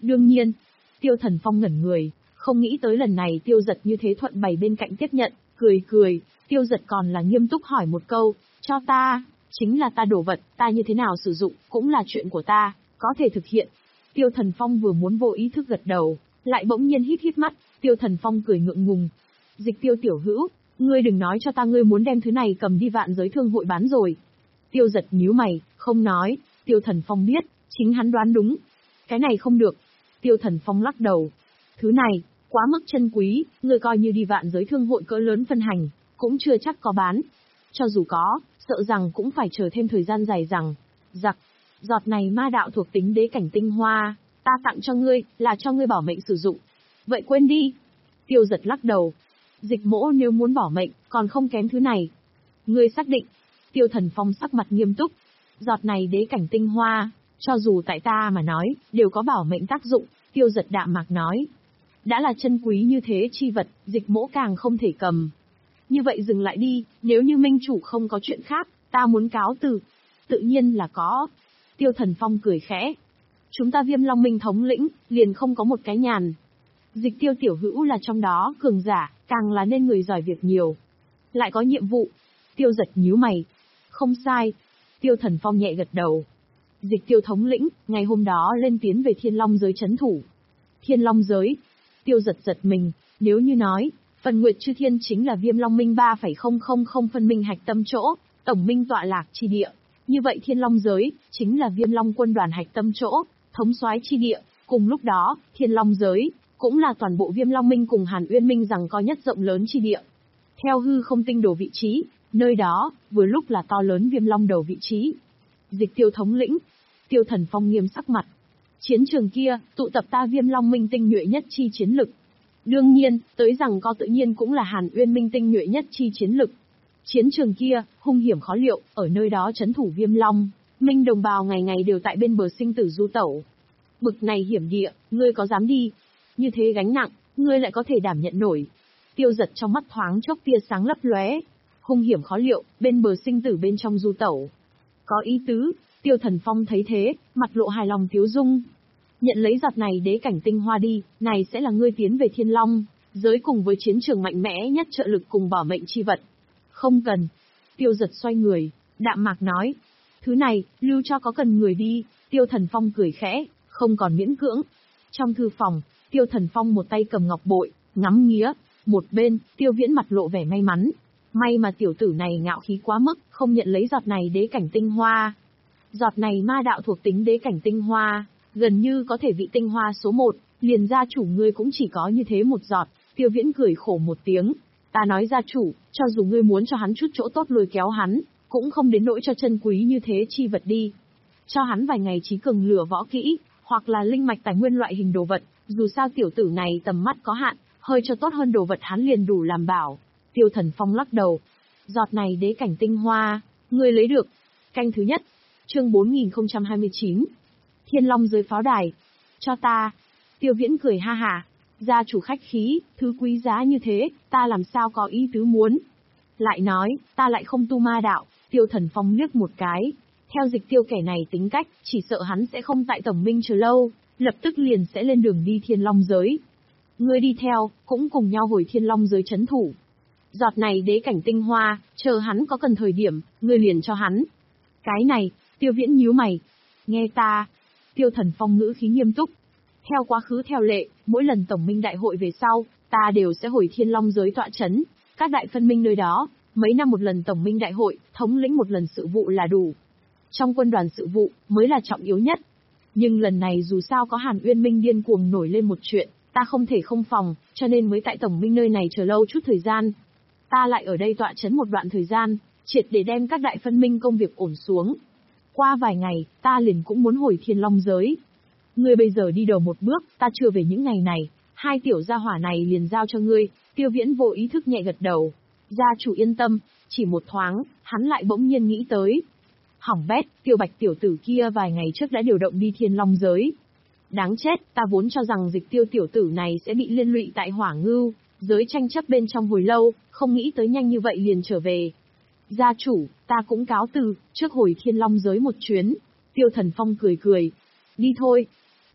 Đương nhiên, Tiêu Thần Phong ngẩn người, không nghĩ tới lần này Tiêu Giật như thế thuận bày bên cạnh tiếp nhận, cười cười, Tiêu Giật còn là nghiêm túc hỏi một câu, cho ta, chính là ta đổ vật, ta như thế nào sử dụng, cũng là chuyện của ta, có thể thực hiện. Tiêu Thần Phong vừa muốn vô ý thức gật đầu, lại bỗng nhiên hít hít mắt, Tiêu Thần Phong cười ngượng ngùng. Dịch Tiêu tiểu hữu, ngươi đừng nói cho ta ngươi muốn đem thứ này cầm đi vạn giới thương hội bán rồi. Tiêu Giật nhíu mày, không nói, Tiêu Thần Phong biết, chính hắn đoán đúng. Cái này không được. Tiêu Thần Phong lắc đầu. Thứ này, quá mức chân quý, ngươi coi như đi vạn giới thương hội cỡ lớn phân hành, cũng chưa chắc có bán. Cho dù có, sợ rằng cũng phải chờ thêm thời gian dài rằng. Giặc, giọt này ma đạo thuộc tính đế cảnh tinh hoa, ta tặng cho ngươi, là cho ngươi bảo mệnh sử dụng. Vậy quên đi. Tiêu Giật lắc đầu. Dịch mỗ nếu muốn bỏ mệnh, còn không kém thứ này. Ngươi xác định. Tiêu Thần Phong sắc mặt nghiêm túc. Giọt này đế cảnh tinh hoa, cho dù tại ta mà nói, đều có bảo mệnh tác dụng, Tiêu Giật đạm mạc nói. Đã là chân quý như thế chi vật, dịch mỗ càng không thể cầm. Như vậy dừng lại đi, nếu như minh chủ không có chuyện khác, ta muốn cáo từ. Tự nhiên là có. Tiêu Thần Phong cười khẽ. Chúng ta Viêm Long Minh thống lĩnh, liền không có một cái nhàn. Dịch Tiêu tiểu hữu là trong đó cường giả, càng là nên người giỏi việc nhiều. Lại có nhiệm vụ. Tiêu Giật nhíu mày. Không sai. Tiêu Thần Phong nhẹ gật đầu. Dịch Tiêu thống lĩnh, ngày hôm đó lên tiến về Thiên Long giới trấn thủ. Thiên Long giới. Tiêu Giật giật mình, nếu như nói, phần Nguyệt Chư Thiên chính là Viêm Long Minh ba phẩy không không không phân minh hạch tâm chỗ, tổng minh tọa lạc chi địa. Như vậy Thiên Long giới, chính là Viêm Long quân đoàn hạch tâm chỗ, thống soái chi địa. Cùng lúc đó, Thiên Long giới, cũng là toàn bộ Viêm Long Minh cùng Hàn Uyên Minh rằng có nhất rộng lớn chi địa. Theo hư không tinh đồ vị trí, nơi đó, vừa lúc là to lớn Viêm Long đầu vị trí. Dịch Tiêu thống lĩnh. Tiêu Thần Phong nghiêm sắc mặt. Chiến trường kia, tụ tập ta Viêm Long Minh tinh nhuệ nhất chi chiến lực. Đương nhiên, tới rằng có tự nhiên cũng là Hàn Uyên Minh tinh nhuệ nhất chi chiến lực. Chiến trường kia, hung hiểm khó liệu, ở nơi đó trấn thủ Viêm Long, Minh đồng bào ngày ngày đều tại bên bờ sinh tử du tẩu. Bực này hiểm địa, ngươi có dám đi? Như thế gánh nặng, ngươi lại có thể đảm nhận nổi. Tiêu Giật trong mắt thoáng chốc tia sáng lấp lóe. Hung hiểm khó liệu, bên bờ sinh tử bên trong du tẩu. Có ý tứ. Tiêu Thần Phong thấy thế, mặt lộ hài lòng tiếu dung. Nhận lấy giọt này đế cảnh tinh hoa đi, này sẽ là ngươi tiến về Thiên Long giới cùng với chiến trường mạnh mẽ nhất trợ lực cùng bảo mệnh chi vật. Không cần. Tiêu Giật xoay người, đạm mạc nói. Thứ này, lưu cho có cần người đi. Tiêu Thần Phong cười khẽ, không còn miễn cưỡng. Trong thư phòng, Tiêu Thần Phong một tay cầm ngọc bội, ngắm nghía. Một bên, Tiêu Viễn mặt lộ vẻ may mắn. May mà tiểu tử này ngạo khí quá mức, không nhận lấy giọt này đế cảnh tinh hoa. Giọt này ma đạo thuộc tính đế cảnh tinh hoa, gần như có thể vị tinh hoa số một, liền gia chủ ngươi cũng chỉ có như thế một giọt. Tiêu Viễn cười khổ một tiếng. Ta nói gia chủ, cho dù ngươi muốn cho hắn chút chỗ tốt lôi kéo hắn, cũng không đến nỗi cho chân quý như thế chi vật đi. Cho hắn vài ngày trí cường lửa võ kỹ, hoặc là linh mạch tài nguyên loại hình đồ vật, dù sao tiểu tử này tầm mắt có hạn, hơi cho tốt hơn đồ vật hắn liền đủ làm bảo. Tiêu Thần Phong lắc đầu. Giọt này đế cảnh tinh hoa, ngươi lấy được. Canh thứ nhất. Chương bốn nghìn không trăm hai mươi chín. Thiên Long giới pháo đài. Cho ta. Tiêu Viễn cười ha hà. Gia chủ khách khí, thứ quý giá như thế, ta làm sao có ý tứ muốn. Lại nói, ta lại không tu ma đạo. Tiêu Thần Phong liếc một cái. Theo Dịch Tiêu kẻ này tính cách, chỉ sợ hắn sẽ không tại tổng minh chờ lâu, lập tức liền sẽ lên đường đi Thiên Long giới. Ngươi đi theo, cũng cùng nhau hồi Thiên Long giới trấn thủ. Giọt này đế cảnh tinh hoa, chờ hắn có cần thời điểm, ngươi liền cho hắn. Cái này, Tiêu Viễn nhíu mày. Nghe ta. Tiêu Thần Phong ngữ khí nghiêm túc. Theo quá khứ theo lệ, mỗi lần tổng minh đại hội về sau, ta đều sẽ hồi Thiên Long giới tọa trấn. Các đại phân minh nơi đó, mấy năm một lần tổng minh đại hội, thống lĩnh một lần sự vụ là đủ. Trong quân đoàn sự vụ, mới là trọng yếu nhất. Nhưng lần này dù sao có Hàn Uyên Minh điên cuồng nổi lên một chuyện, ta không thể không phòng, cho nên mới tại tổng minh nơi này chờ lâu chút thời gian. Ta lại ở đây tọa trấn một đoạn thời gian, triệt để đem các đại phân minh công việc ổn xuống. Qua vài ngày, ta liền cũng muốn hồi Thiên Long giới. Ngươi bây giờ đi đầu một bước, ta chưa về những ngày này, hai tiểu gia hỏa này liền giao cho ngươi. Tiêu Viễn vô ý thức nhẹ gật đầu. Gia chủ yên tâm. Chỉ một thoáng, hắn lại bỗng nhiên nghĩ tới. Hỏng bét, Tiêu Bạch tiểu tử kia vài ngày trước đã điều động đi Thiên Long giới. Đáng chết, ta vốn cho rằng Dịch Tiêu tiểu tử này sẽ bị liên lụy tại Hỏa Ngưu giới tranh chấp bên trong hồi lâu, không nghĩ tới nhanh như vậy liền trở về. Gia chủ, ta cũng cáo từ, trước hồi Thiên Long giới một chuyến. Tiêu Thần Phong cười cười. Đi thôi.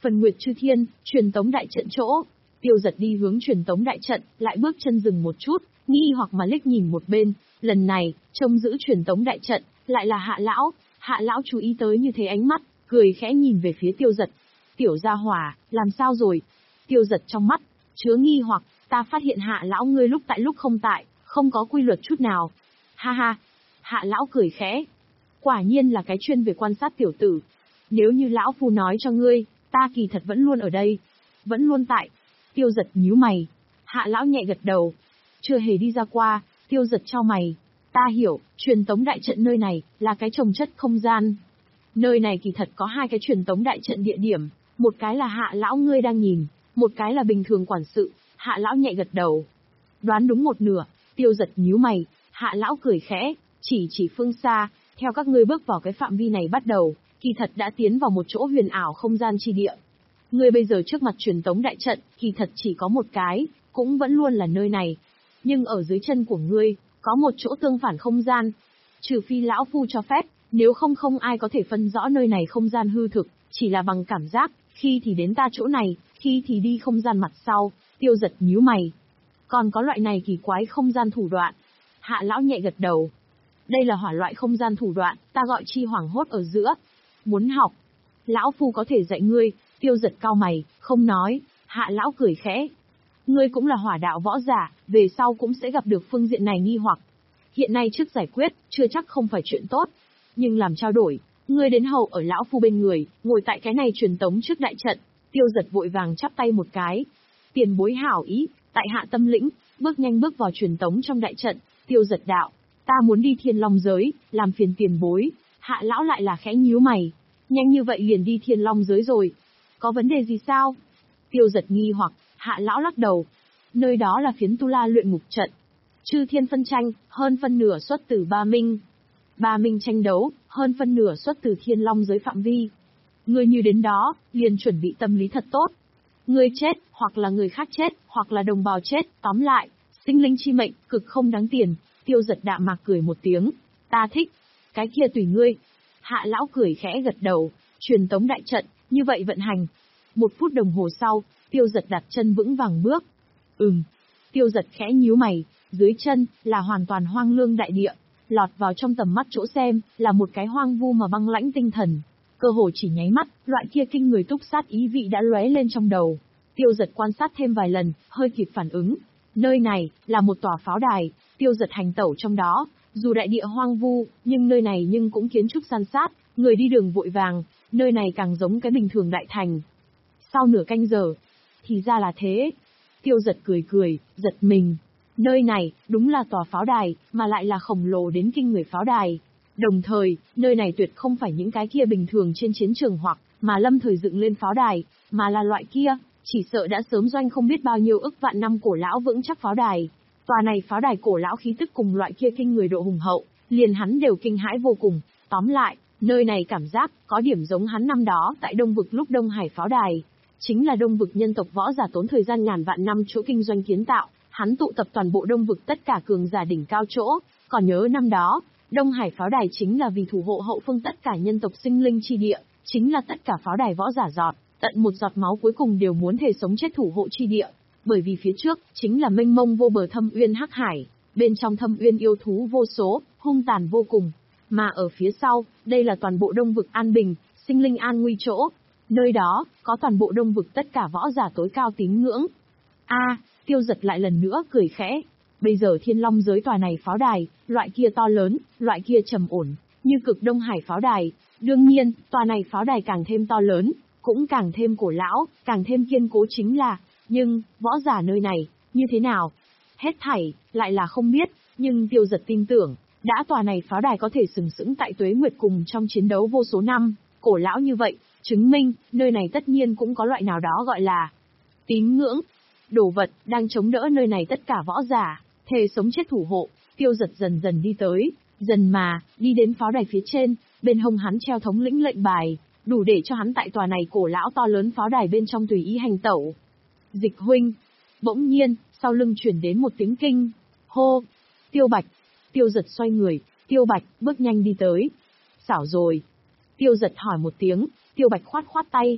Phần Nguyệt Chư Thiên, truyền tống đại trận chỗ. Tiêu Giật đi hướng truyền tống đại trận, lại bước chân dừng một chút, nghi hoặc mà liếc nhìn một bên, lần này, trông giữ truyền tống đại trận, lại là Hạ lão. Hạ lão chú ý tới như thế ánh mắt, cười khẽ nhìn về phía Tiêu Giật. Tiểu gia hỏa, làm sao rồi? Tiêu Giật trong mắt chứa nghi hoặc, ta phát hiện Hạ lão ngươi lúc tại lúc không tại, không có quy luật chút nào. Ha ha. Hạ lão cười khẽ. Quả nhiên là cái chuyên về quan sát tiểu tử. Nếu như lão phu nói cho ngươi, ta kỳ thật vẫn luôn ở đây, vẫn luôn tại. Tiêu Giật nhíu mày. Hạ lão nhẹ gật đầu. Chưa hề đi ra qua. Tiêu Giật chau mày. Ta hiểu, truyền tống đại trận nơi này là cái trồng chất không gian. Nơi này kỳ thật có hai cái truyền tống đại trận địa điểm, một cái là Hạ lão ngươi đang nhìn, một cái là bình thường quản sự. Hạ lão nhẹ gật đầu. Đoán đúng một nửa. Tiêu Giật nhíu mày. Hạ lão cười khẽ, chỉ chỉ phương xa, theo các ngươi bước vào cái phạm vi này bắt đầu, kỳ thật đã tiến vào một chỗ huyền ảo không gian chi địa. Ngươi bây giờ trước mặt truyền tống đại trận, kỳ thật chỉ có một cái, cũng vẫn luôn là nơi này. Nhưng ở dưới chân của ngươi, có một chỗ tương phản không gian. Trừ phi lão phu cho phép, nếu không không ai có thể phân rõ nơi này không gian hư thực, chỉ là bằng cảm giác, khi thì đến ta chỗ này, khi thì đi không gian mặt sau. Tiêu Giật nhíu mày. Còn có loại này kỳ quái không gian thủ đoạn. Hạ lão nhẹ gật đầu. Đây là hỏa loại không gian thủ đoạn, ta gọi chi hoảng hốt ở giữa. Muốn học, lão phu có thể dạy ngươi. Tiêu Giật cau mày, không nói. Hạ lão cười khẽ. Ngươi cũng là hỏa đạo võ giả, về sau cũng sẽ gặp được phương diện này nghi hoặc. Hiện nay trước giải quyết, chưa chắc không phải chuyện tốt. Nhưng làm trao đổi, ngươi đến hầu ở lão phu bên người, ngồi tại cái này truyền tống trước đại trận. Tiêu Giật vội vàng chắp tay một cái. Tiền bối hảo ý, tại hạ tâm lĩnh, bước nhanh bước vào truyền tống trong đại trận. Tiêu Giật đạo, ta muốn đi Thiên Long giới, làm phiền tiền bối. Hạ lão lại là khẽ nhíu mày. Nhanh như vậy liền đi Thiên Long giới rồi. Có vấn đề gì sao? Tiêu Giật nghi hoặc. Hạ lão lắc đầu. Nơi đó là phiến Tu La luyện ngục trận. Chư thiên phân tranh, hơn phân nửa xuất từ Ba Minh. Ba Minh tranh đấu, hơn phân nửa xuất từ Thiên Long giới phạm vi. Ngươi như đến đó, liền chuẩn bị tâm lý thật tốt. Ngươi chết, hoặc là người khác chết, hoặc là đồng bào chết, tóm lại, sinh linh chi mệnh, cực không đáng tiền. Tiêu Giật đạm mạc cười một tiếng. Ta thích. Cái kia tùy ngươi. Hạ lão cười khẽ gật đầu. Truyền tống đại trận, như vậy vận hành. Một phút đồng hồ sau, Tiêu Giật đặt chân vững vàng bước. Ừm. Tiêu Giật khẽ nhíu mày. Dưới chân, là hoàn toàn hoang lương đại địa. Lọt vào trong tầm mắt chỗ xem, là một cái hoang vu mà băng lãnh tinh thần. Cơ hồ chỉ nháy mắt, loại kia kinh người túc sát ý vị đã lóe lên trong đầu. Tiêu Giật quan sát thêm vài lần, hơi kịp phản ứng. Nơi này, là một tòa pháo đài. Tiêu Giật hành tẩu trong đó. Dù đại địa hoang vu, nhưng nơi này nhưng cũng kiến trúc san sát, người đi đường vội vàng. Nơi này càng giống cái bình thường đại thành. Sau nửa canh giờ, thì ra là thế. Tiêu Giật cười cười, giật mình. Nơi này, đúng là tòa pháo đài, mà lại là khổng lồ đến kinh người pháo đài. Đồng thời, nơi này tuyệt không phải những cái kia bình thường trên chiến trường hoặc, mà lâm thời dựng lên pháo đài, mà là loại kia, chỉ sợ đã sớm doanh không biết bao nhiêu ức vạn năm cổ lão vững chắc pháo đài. Tòa này pháo đài cổ lão khí tức cùng loại kia kinh người độ hùng hậu, liền hắn đều kinh hãi vô cùng. Tóm lại, nơi này cảm giác, có điểm giống hắn năm đó tại Đông Vực lúc Đông Hải pháo đài. Chính là Đông Vực nhân tộc võ giả tốn thời gian ngàn vạn năm chỗ kinh doanh kiến tạo, hắn tụ tập toàn bộ Đông Vực tất cả cường giả đỉnh cao chỗ, còn nhớ năm đó, Đông Hải pháo đài chính là vì thủ hộ hậu phương tất cả nhân tộc sinh linh chi địa, chính là tất cả pháo đài võ giả giọt, tận một giọt máu cuối cùng đều muốn thề sống chết thủ hộ chi địa, bởi vì phía trước chính là mênh mông vô bờ thâm uyên hắc hải, bên trong thâm uyên yêu thú vô số, hung tàn vô cùng, mà ở phía sau, đây là toàn bộ Đông Vực an bình, sinh linh an nguy chỗ, nơi đó có toàn bộ Đông Vực tất cả võ giả tối cao tín ngưỡng. A, Tiêu Giật lại lần nữa cười khẽ. Bây giờ Thiên Long giới tòa này pháo đài, loại kia to lớn, loại kia trầm ổn, như cực Đông Hải pháo đài. Đương nhiên, tòa này pháo đài càng thêm to lớn, cũng càng thêm cổ lão, càng thêm kiên cố chính là, nhưng, võ giả nơi này, như thế nào? Hết thảy, lại là không biết, nhưng Tiêu Giật tin tưởng, đã tòa này pháo đài có thể sừng sững tại Tuế Nguyệt cùng trong chiến đấu vô số năm, cổ lão như vậy, chứng minh, nơi này tất nhiên cũng có loại nào đó gọi là tín ngưỡng. Đồ vật, đang chống đỡ nơi này tất cả võ giả, thề sống chết thủ hộ. Tiêu Giật dần dần đi tới, dần mà, đi đến pháo đài phía trên, bên hông hắn treo thống lĩnh lệnh bài, đủ để cho hắn tại tòa này cổ lão to lớn pháo đài bên trong tùy ý hành tẩu. Dịch huynh. Bỗng nhiên, sau lưng chuyển đến một tiếng kinh. Hô. Tiêu Bạch. Tiêu Giật xoay người, Tiêu Bạch, bước nhanh đi tới. Xảo rồi. Tiêu Giật hỏi một tiếng, Tiêu Bạch khoát khoát tay.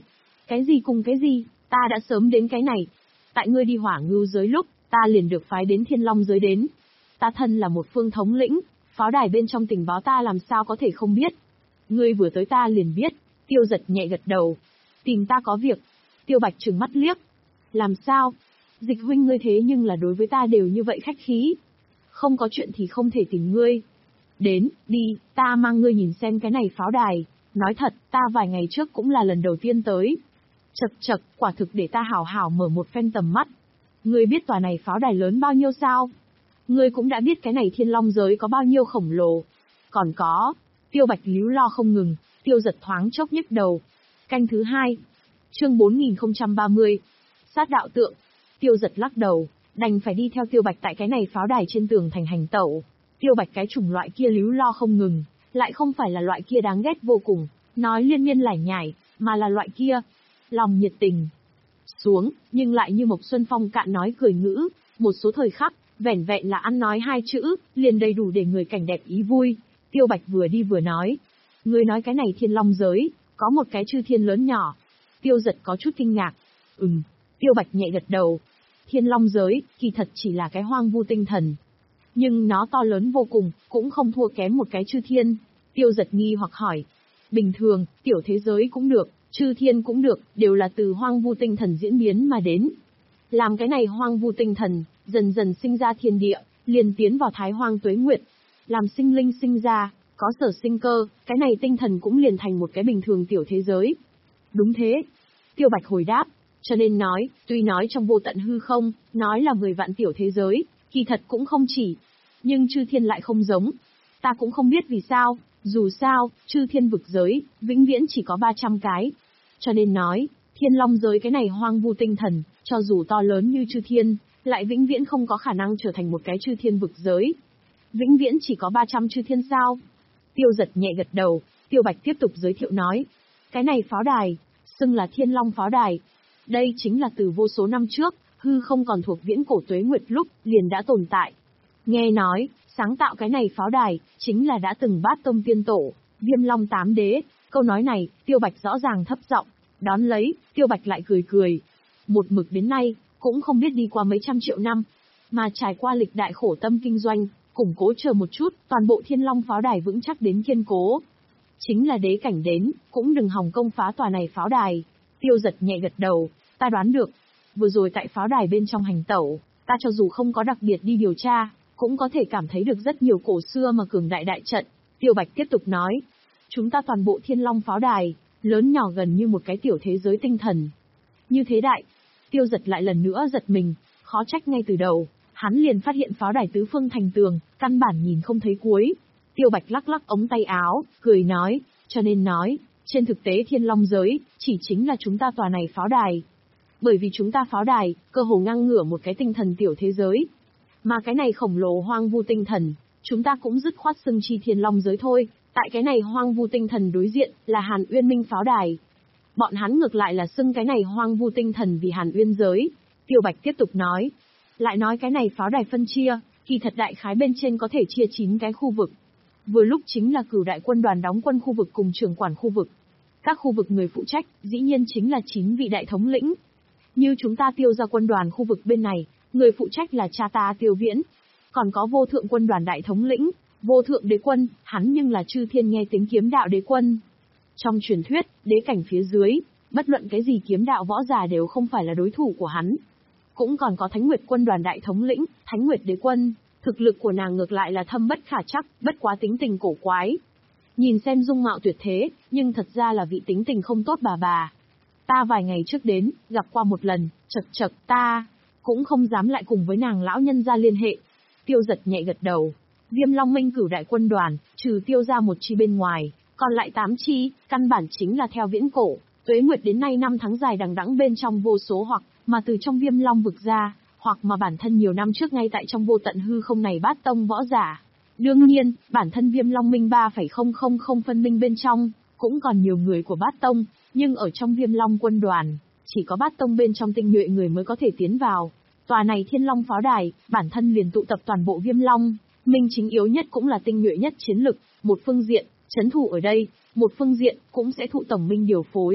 Cái gì cùng cái gì, ta đã sớm đến cái này. Tại ngươi đi hỏa ngưu giới lúc, ta liền được phái đến thiên long giới đến. Ta thân là một phương thống lĩnh, pháo đài bên trong tình báo ta làm sao có thể không biết. Ngươi vừa tới ta liền biết. Tiêu Giật nhẹ gật đầu. Tìm ta có việc. Tiêu Bạch trừng mắt liếc. Làm sao? Dịch huynh ngươi thế nhưng là đối với ta đều như vậy khách khí. Không có chuyện thì không thể tìm ngươi. Đến, đi, ta mang ngươi nhìn xem cái này pháo đài. Nói thật, ta vài ngày trước cũng là lần đầu tiên tới. Chật chật, quả thực để ta hảo hảo mở một phen tầm mắt. Ngươi biết tòa này pháo đài lớn bao nhiêu sao? Ngươi cũng đã biết cái này thiên long giới có bao nhiêu khổng lồ. Còn có, Tiêu Bạch líu lo không ngừng, Tiêu Giật thoáng chốc nhức đầu. Canh thứ hai, chương bốn nghìn không trăm ba mươi, sát đạo tượng. Tiêu Giật lắc đầu, đành phải đi theo Tiêu Bạch tại cái này pháo đài trên tường thành hành tẩu. Tiêu Bạch cái chủng loại kia líu lo không ngừng, lại không phải là loại kia đáng ghét vô cùng, nói liên miên lải nhải, mà là loại kia, lòng nhiệt tình. Xuống, nhưng lại như Mộc Xuân Phong cạn nói cười ngữ, một số thời khắc, vẻn vẹn là ăn nói hai chữ, liền đầy đủ để người cảnh đẹp ý vui. Tiêu Bạch vừa đi vừa nói, ngươi nói cái này thiên long giới, có một cái chư thiên lớn nhỏ. Tiêu Giật có chút kinh ngạc. Ừm, Tiêu Bạch nhẹ gật đầu. Thiên long giới, kỳ thật chỉ là cái hoang vu tinh thần. Nhưng nó to lớn vô cùng, cũng không thua kém một cái chư thiên. Tiêu Giật nghi hoặc hỏi. Bình thường, tiểu thế giới cũng được, chư thiên cũng được, đều là từ hoang vu tinh thần diễn biến mà đến. Làm cái này hoang vu tinh thần, dần dần sinh ra thiên địa, liền tiến vào thái hoang tuế nguyệt. Làm sinh linh sinh ra, có sở sinh cơ, cái này tinh thần cũng liền thành một cái bình thường tiểu thế giới. Đúng thế. Tiêu Bạch hồi đáp, cho nên nói, tuy nói trong vô tận hư không, nói là mười vạn tiểu thế giới, kỳ thật cũng không chỉ. Nhưng chư thiên lại không giống. Ta cũng không biết vì sao, dù sao, chư thiên vực giới, vĩnh viễn chỉ có ba trăm cái. Cho nên nói, thiên long giới cái này hoang vu tinh thần, cho dù to lớn như chư thiên, lại vĩnh viễn không có khả năng trở thành một cái chư thiên vực giới. Vĩnh viễn chỉ có ba trăm chư thiên sao? Tiêu Giật nhẹ gật đầu, Tiêu Bạch tiếp tục giới thiệu nói. Cái này pháo đài, xưng là thiên long pháo đài. Đây chính là từ vô số năm trước, hư không còn thuộc viễn cổ tuế nguyệt lúc, liền đã tồn tại. Nghe nói, sáng tạo cái này pháo đài, chính là đã từng Bát Tông tiên tổ, Viêm Long Tám Đế. Câu nói này, Tiêu Bạch rõ ràng thấp giọng, đón lấy, Tiêu Bạch lại cười cười. Một mực đến nay, cũng không biết đi qua mấy trăm triệu năm, mà trải qua lịch đại khổ tâm kinh doanh, củng cố chờ một chút, toàn bộ thiên long pháo đài vững chắc đến kiên cố. Chính là đế cảnh đến, cũng đừng hòng công phá tòa này pháo đài. Tiêu Giật nhẹ gật đầu, ta đoán được. Vừa rồi tại pháo đài bên trong hành tẩu, ta cho dù không có đặc biệt đi điều tra, cũng có thể cảm thấy được rất nhiều cổ xưa mà cường đại đại trận. Tiêu Bạch tiếp tục nói, chúng ta toàn bộ thiên long pháo đài, lớn nhỏ gần như một cái tiểu thế giới tinh thần. Như thế đại, Tiêu Giật lại lần nữa giật mình, khó trách ngay từ đầu, hắn liền phát hiện pháo đài tứ phương thành tường, căn bản nhìn không thấy cuối. Tiêu Bạch lắc lắc ống tay áo, cười nói, cho nên nói, trên thực tế thiên long giới, chỉ chính là chúng ta tòa này pháo đài. Bởi vì chúng ta pháo đài, cơ hồ ngang ngửa một cái tinh thần tiểu thế giới. Mà cái này khổng lồ hoang vu tinh thần, chúng ta cũng dứt khoát xưng chi thiên long giới thôi. Tại cái này hoang vu tinh thần đối diện, là Hàn Uyên Minh pháo đài. Bọn hắn ngược lại là xưng cái này hoang vu tinh thần vì Hàn Uyên giới. Tiêu Bạch tiếp tục nói. Lại nói cái này pháo đài phân chia, kỳ thật đại khái bên trên có thể chia chín cái khu vực. Vừa lúc chính là cửu đại quân đoàn đóng quân khu vực cùng trưởng quản khu vực. Các khu vực người phụ trách, dĩ nhiên chính là chín vị đại thống lĩnh. Như chúng ta Tiêu ra quân đoàn khu vực bên này, người phụ trách là cha ta Tiêu Viễn. Còn có vô thượng quân đoàn đại thống lĩnh, vô thượng đế quân, hắn nhưng là chư thiên nghe tiếng kiếm đạo đế quân. Trong truyền thuyết, đế cảnh phía dưới, bất luận cái gì kiếm đạo võ giả đều không phải là đối thủ của hắn. Cũng còn có Thánh Nguyệt quân đoàn đại thống lĩnh, Thánh Nguyệt đế quân, thực lực của nàng ngược lại là thâm bất khả chắc, bất quá tính tình cổ quái. Nhìn xem dung mạo tuyệt thế, nhưng thật ra là vị tính tình không tốt bà bà. Ta vài ngày trước đến, gặp qua một lần, chật chật ta, cũng không dám lại cùng với nàng lão nhân ra liên hệ. Tiêu Giật nhẹ gật đầu. Viêm Long Minh cửu đại quân đoàn, trừ Tiêu ra một chi bên ngoài, còn lại tám chi, căn bản chính là theo viễn cổ, tuế nguyệt đến nay năm tháng dài đằng đẵng bên trong vô số hoặc mà từ trong Viêm Long vực ra, hoặc mà bản thân nhiều năm trước ngay tại trong vô tận hư không này Bát Tông võ giả. Đương nhiên, bản thân Viêm Long Minh ba phẩy không không không phân minh bên trong, cũng còn nhiều người của Bát Tông, nhưng ở trong Viêm Long quân đoàn, chỉ có Bát Tông bên trong tinh nhuệ người mới có thể tiến vào. Tòa này Thiên Long pháo đài, bản thân liền tụ tập toàn bộ Viêm Long, Minh chính yếu nhất cũng là tinh nhuệ nhất chiến lực, một phương diện, trấn thủ ở đây, một phương diện, cũng sẽ thụ tổng minh điều phối,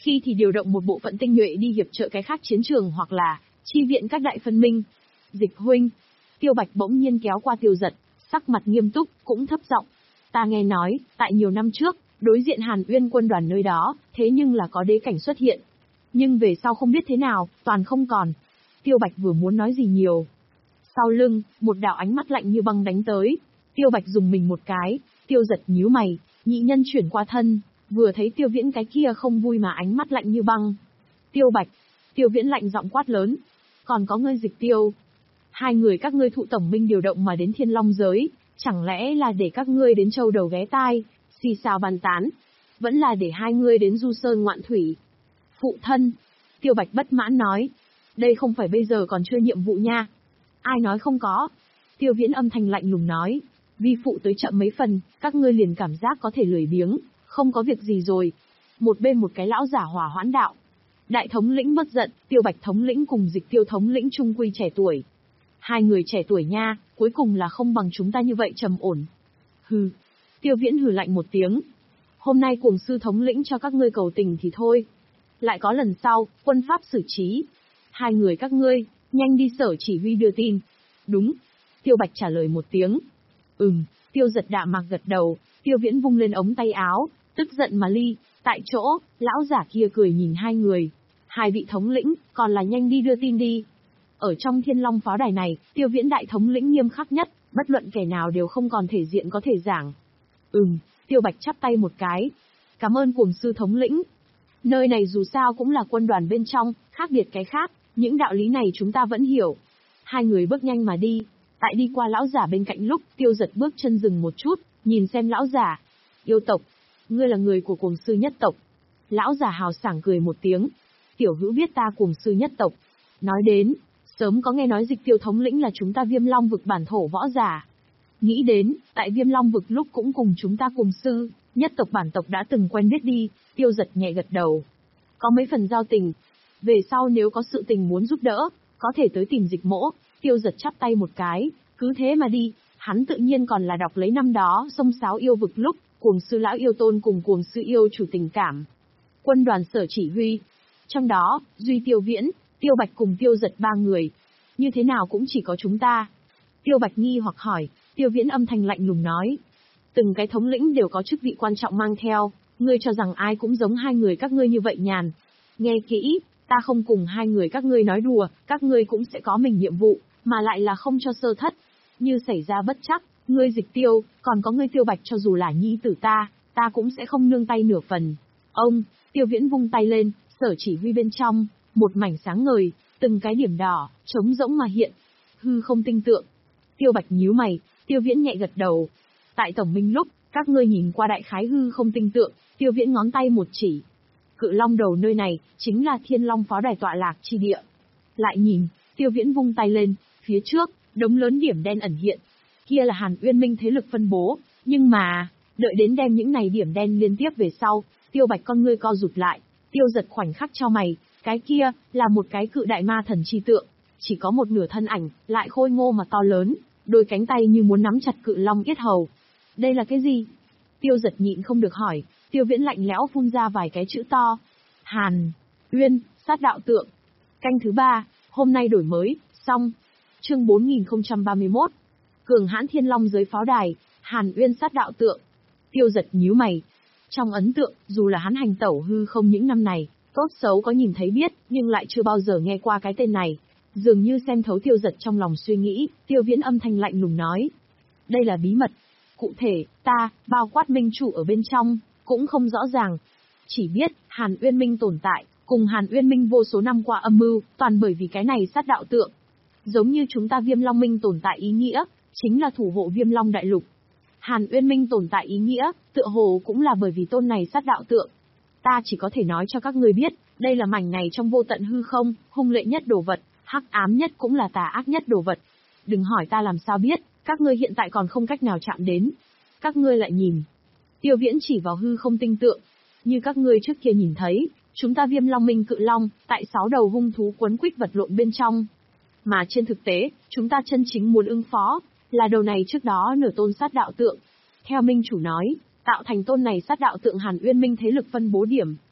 khi thì điều động một bộ phận tinh nhuệ đi hiệp trợ cái khác chiến trường hoặc là chi viện các đại phân minh. Dịch huynh. Tiêu Bạch bỗng nhiên kéo qua Tiêu Giật, sắc mặt nghiêm túc, cũng thấp giọng. Ta nghe nói, tại nhiều năm trước, đối diện Hàn Uyên quân đoàn nơi đó, thế nhưng là có đế cảnh xuất hiện. Nhưng về sau không biết thế nào, toàn không còn. Tiêu Bạch vừa muốn nói gì nhiều. Sau lưng, một đạo ánh mắt lạnh như băng đánh tới. Tiêu Bạch dùng mình một cái, Tiêu Giật nhíu mày, nhị nhân chuyển qua thân, vừa thấy Tiêu Viễn cái kia không vui mà ánh mắt lạnh như băng. Tiêu Bạch. Tiêu Viễn lạnh giọng quát lớn. Còn có ngươi Dịch Tiêu. Hai người các ngươi thụ tổng binh điều động mà đến Thiên Long giới, chẳng lẽ là để các ngươi đến châu đầu ghé tai, xì xào bàn tán, vẫn là để hai ngươi đến du sơn ngoạn thủy. Phụ thân. Tiêu Bạch bất mãn nói. Đây không phải bây giờ còn chưa nhiệm vụ nha. Ai nói không có. Tiêu Viễn âm thanh lạnh lùng nói. Vi phụ tới chậm mấy phần, các ngươi liền cảm giác có thể lười biếng, không có việc gì rồi. Một bên một cái lão giả hỏa hoãn đạo. Đại thống lĩnh bất giận, Tiêu Bạch thống lĩnh cùng Dịch Tiêu thống lĩnh trung quy trẻ tuổi. Hai người trẻ tuổi nha, cuối cùng là không bằng chúng ta như vậy trầm ổn. Hừ. Tiêu Viễn hừ lạnh một tiếng. Hôm nay cuồng sư thống lĩnh cho các ngươi cầu tình thì thôi. Lại có lần sau, quân pháp xử trí. Hai người các ngươi, nhanh đi sở chỉ huy đưa tin. Đúng. Tiêu Bạch trả lời một tiếng. Ừm. Tiêu Giật đạm mạc gật đầu. Tiêu Viễn vung lên ống tay áo, tức giận mà ly. Tại chỗ, lão giả kia cười nhìn hai người. Hai vị thống lĩnh, còn là nhanh đi đưa tin đi. Ở trong Thiên Long pháo đài này, Tiêu Viễn đại thống lĩnh nghiêm khắc nhất, bất luận kẻ nào đều không còn thể diện có thể giảng. Ừm. Tiêu Bạch chắp tay một cái. Cảm ơn cuồng sư thống lĩnh. Nơi này dù sao cũng là quân đoàn bên trong, khác biệt cái khác, những đạo lý này chúng ta vẫn hiểu. Hai người bước nhanh mà đi. Tại đi qua lão giả bên cạnh lúc, Tiêu Giật bước chân dừng một chút, nhìn xem lão giả. Yêu tộc. Ngươi là người của cuồng sư nhất tộc. Lão giả hào sảng cười một tiếng. Tiểu hữu biết ta cuồng sư nhất tộc. Nói đến, sớm có nghe nói Dịch Tiêu thống lĩnh là chúng ta Viêm Long vực bản thổ võ giả. Nghĩ đến, tại Viêm Long vực lúc cũng cùng chúng ta cùng sư, nhất tộc bản tộc đã từng quen biết đi. Tiêu Giật nhẹ gật đầu. Có mấy phần giao tình. Về sau nếu có sự tình muốn giúp đỡ, có thể tới tìm Dịch mỗ. Tiêu Giật chắp tay một cái, cứ thế mà đi. Hắn tự nhiên còn là đọc lấy năm đó sông sáo yêu vực lúc, cuồng sư lão yêu tôn cùng cuồng sư yêu chủ tình cảm. Quân đoàn sở chỉ huy. Trong đó, duy Tiêu Viễn, Tiêu Bạch cùng Tiêu Giật ba người. Như thế nào cũng chỉ có chúng ta. Tiêu Bạch nghi hoặc hỏi, Tiêu Viễn âm thanh lạnh lùng nói. Từng cái thống lĩnh đều có chức vị quan trọng mang theo, ngươi cho rằng ai cũng giống hai người các ngươi như vậy nhàn. Nghe kỹ, ta không cùng hai người các ngươi nói đùa, các ngươi cũng sẽ có mình nhiệm vụ, mà lại là không cho sơ thất. Như xảy ra bất chắc, ngươi Dịch Tiêu, còn có ngươi Tiêu Bạch cho dù là nhi tử ta, ta cũng sẽ không nương tay nửa phần. Ông, Tiêu Viễn vung tay lên, sở chỉ huy bên trong, một mảnh sáng ngời, từng cái điểm đỏ, trống rỗng mà hiện. Hư không tinh tượng. Tiêu Bạch nhíu mày, Tiêu Viễn nhẹ gật đầu. Tại tổng minh lúc, các ngươi nhìn qua đại khái hư không tinh tượng, Tiêu Viễn ngón tay một chỉ. Cự Long đầu nơi này, chính là Thiên Long pháo đài tọa lạc chi địa. Lại nhìn, Tiêu Viễn vung tay lên, phía trước, đống lớn điểm đen ẩn hiện. Kia là Hàn Uyên Minh thế lực phân bố, nhưng mà, đợi đến đem những này điểm đen liên tiếp về sau, Tiêu Bạch con ngươi co rụt lại, Tiêu Giật khoảnh khắc cho mày, cái kia, là một cái cự đại ma thần chi tượng, chỉ có một nửa thân ảnh, lại khôi ngô mà to lớn, đôi cánh tay như muốn nắm chặt Cự Long yết hầu. Đây là cái gì? Tiêu Giật nhịn không được hỏi, Tiêu Viễn lạnh lẽo phun ra vài cái chữ to. Hàn Uyên, sát đạo tượng. Canh thứ ba, hôm nay đổi mới, xong. Chương bốn nghìn không trăm ba mươi mốt. Cường hãn Thiên Long giới pháo đài, Hàn Uyên sát đạo tượng. Tiêu Giật nhíu mày. Trong ấn tượng, dù là hắn hành tẩu hư không những năm này, tốt xấu có nhìn thấy biết, nhưng lại chưa bao giờ nghe qua cái tên này. Dường như xem thấu Tiêu Giật trong lòng suy nghĩ, Tiêu Viễn âm thanh lạnh lùng nói. Đây là bí mật. Cụ thể, ta, bao quát minh chủ ở bên trong, cũng không rõ ràng. Chỉ biết, Hàn Uyên Minh tồn tại, cùng Hàn Uyên Minh vô số năm qua âm mưu, toàn bởi vì cái này sát đạo tượng. Giống như chúng ta Viêm Long Minh tồn tại ý nghĩa, chính là thủ hộ Viêm Long Đại Lục. Hàn Uyên Minh tồn tại ý nghĩa, tựa hồ cũng là bởi vì tôn này sát đạo tượng. Ta chỉ có thể nói cho các ngươi biết, đây là mảnh này trong vô tận hư không, hung lệ nhất đồ vật, hắc ám nhất cũng là tà ác nhất đồ vật. Đừng hỏi ta làm sao biết, các ngươi hiện tại còn không cách nào chạm đến. Các ngươi lại nhìn. Tiêu Viễn chỉ vào hư không tinh tượng. Như các ngươi trước kia nhìn thấy, chúng ta Viêm Long Minh Cự Long, tại sáu đầu hung thú quấn quýt vật lộn bên trong. Mà trên thực tế, chúng ta chân chính muốn ứng phó, là đầu này trước đó nửa tôn sát đạo tượng. Theo Minh chủ nói, tạo thành tôn này sát đạo tượng Hàn Uyên Minh thế lực phân bố điểm,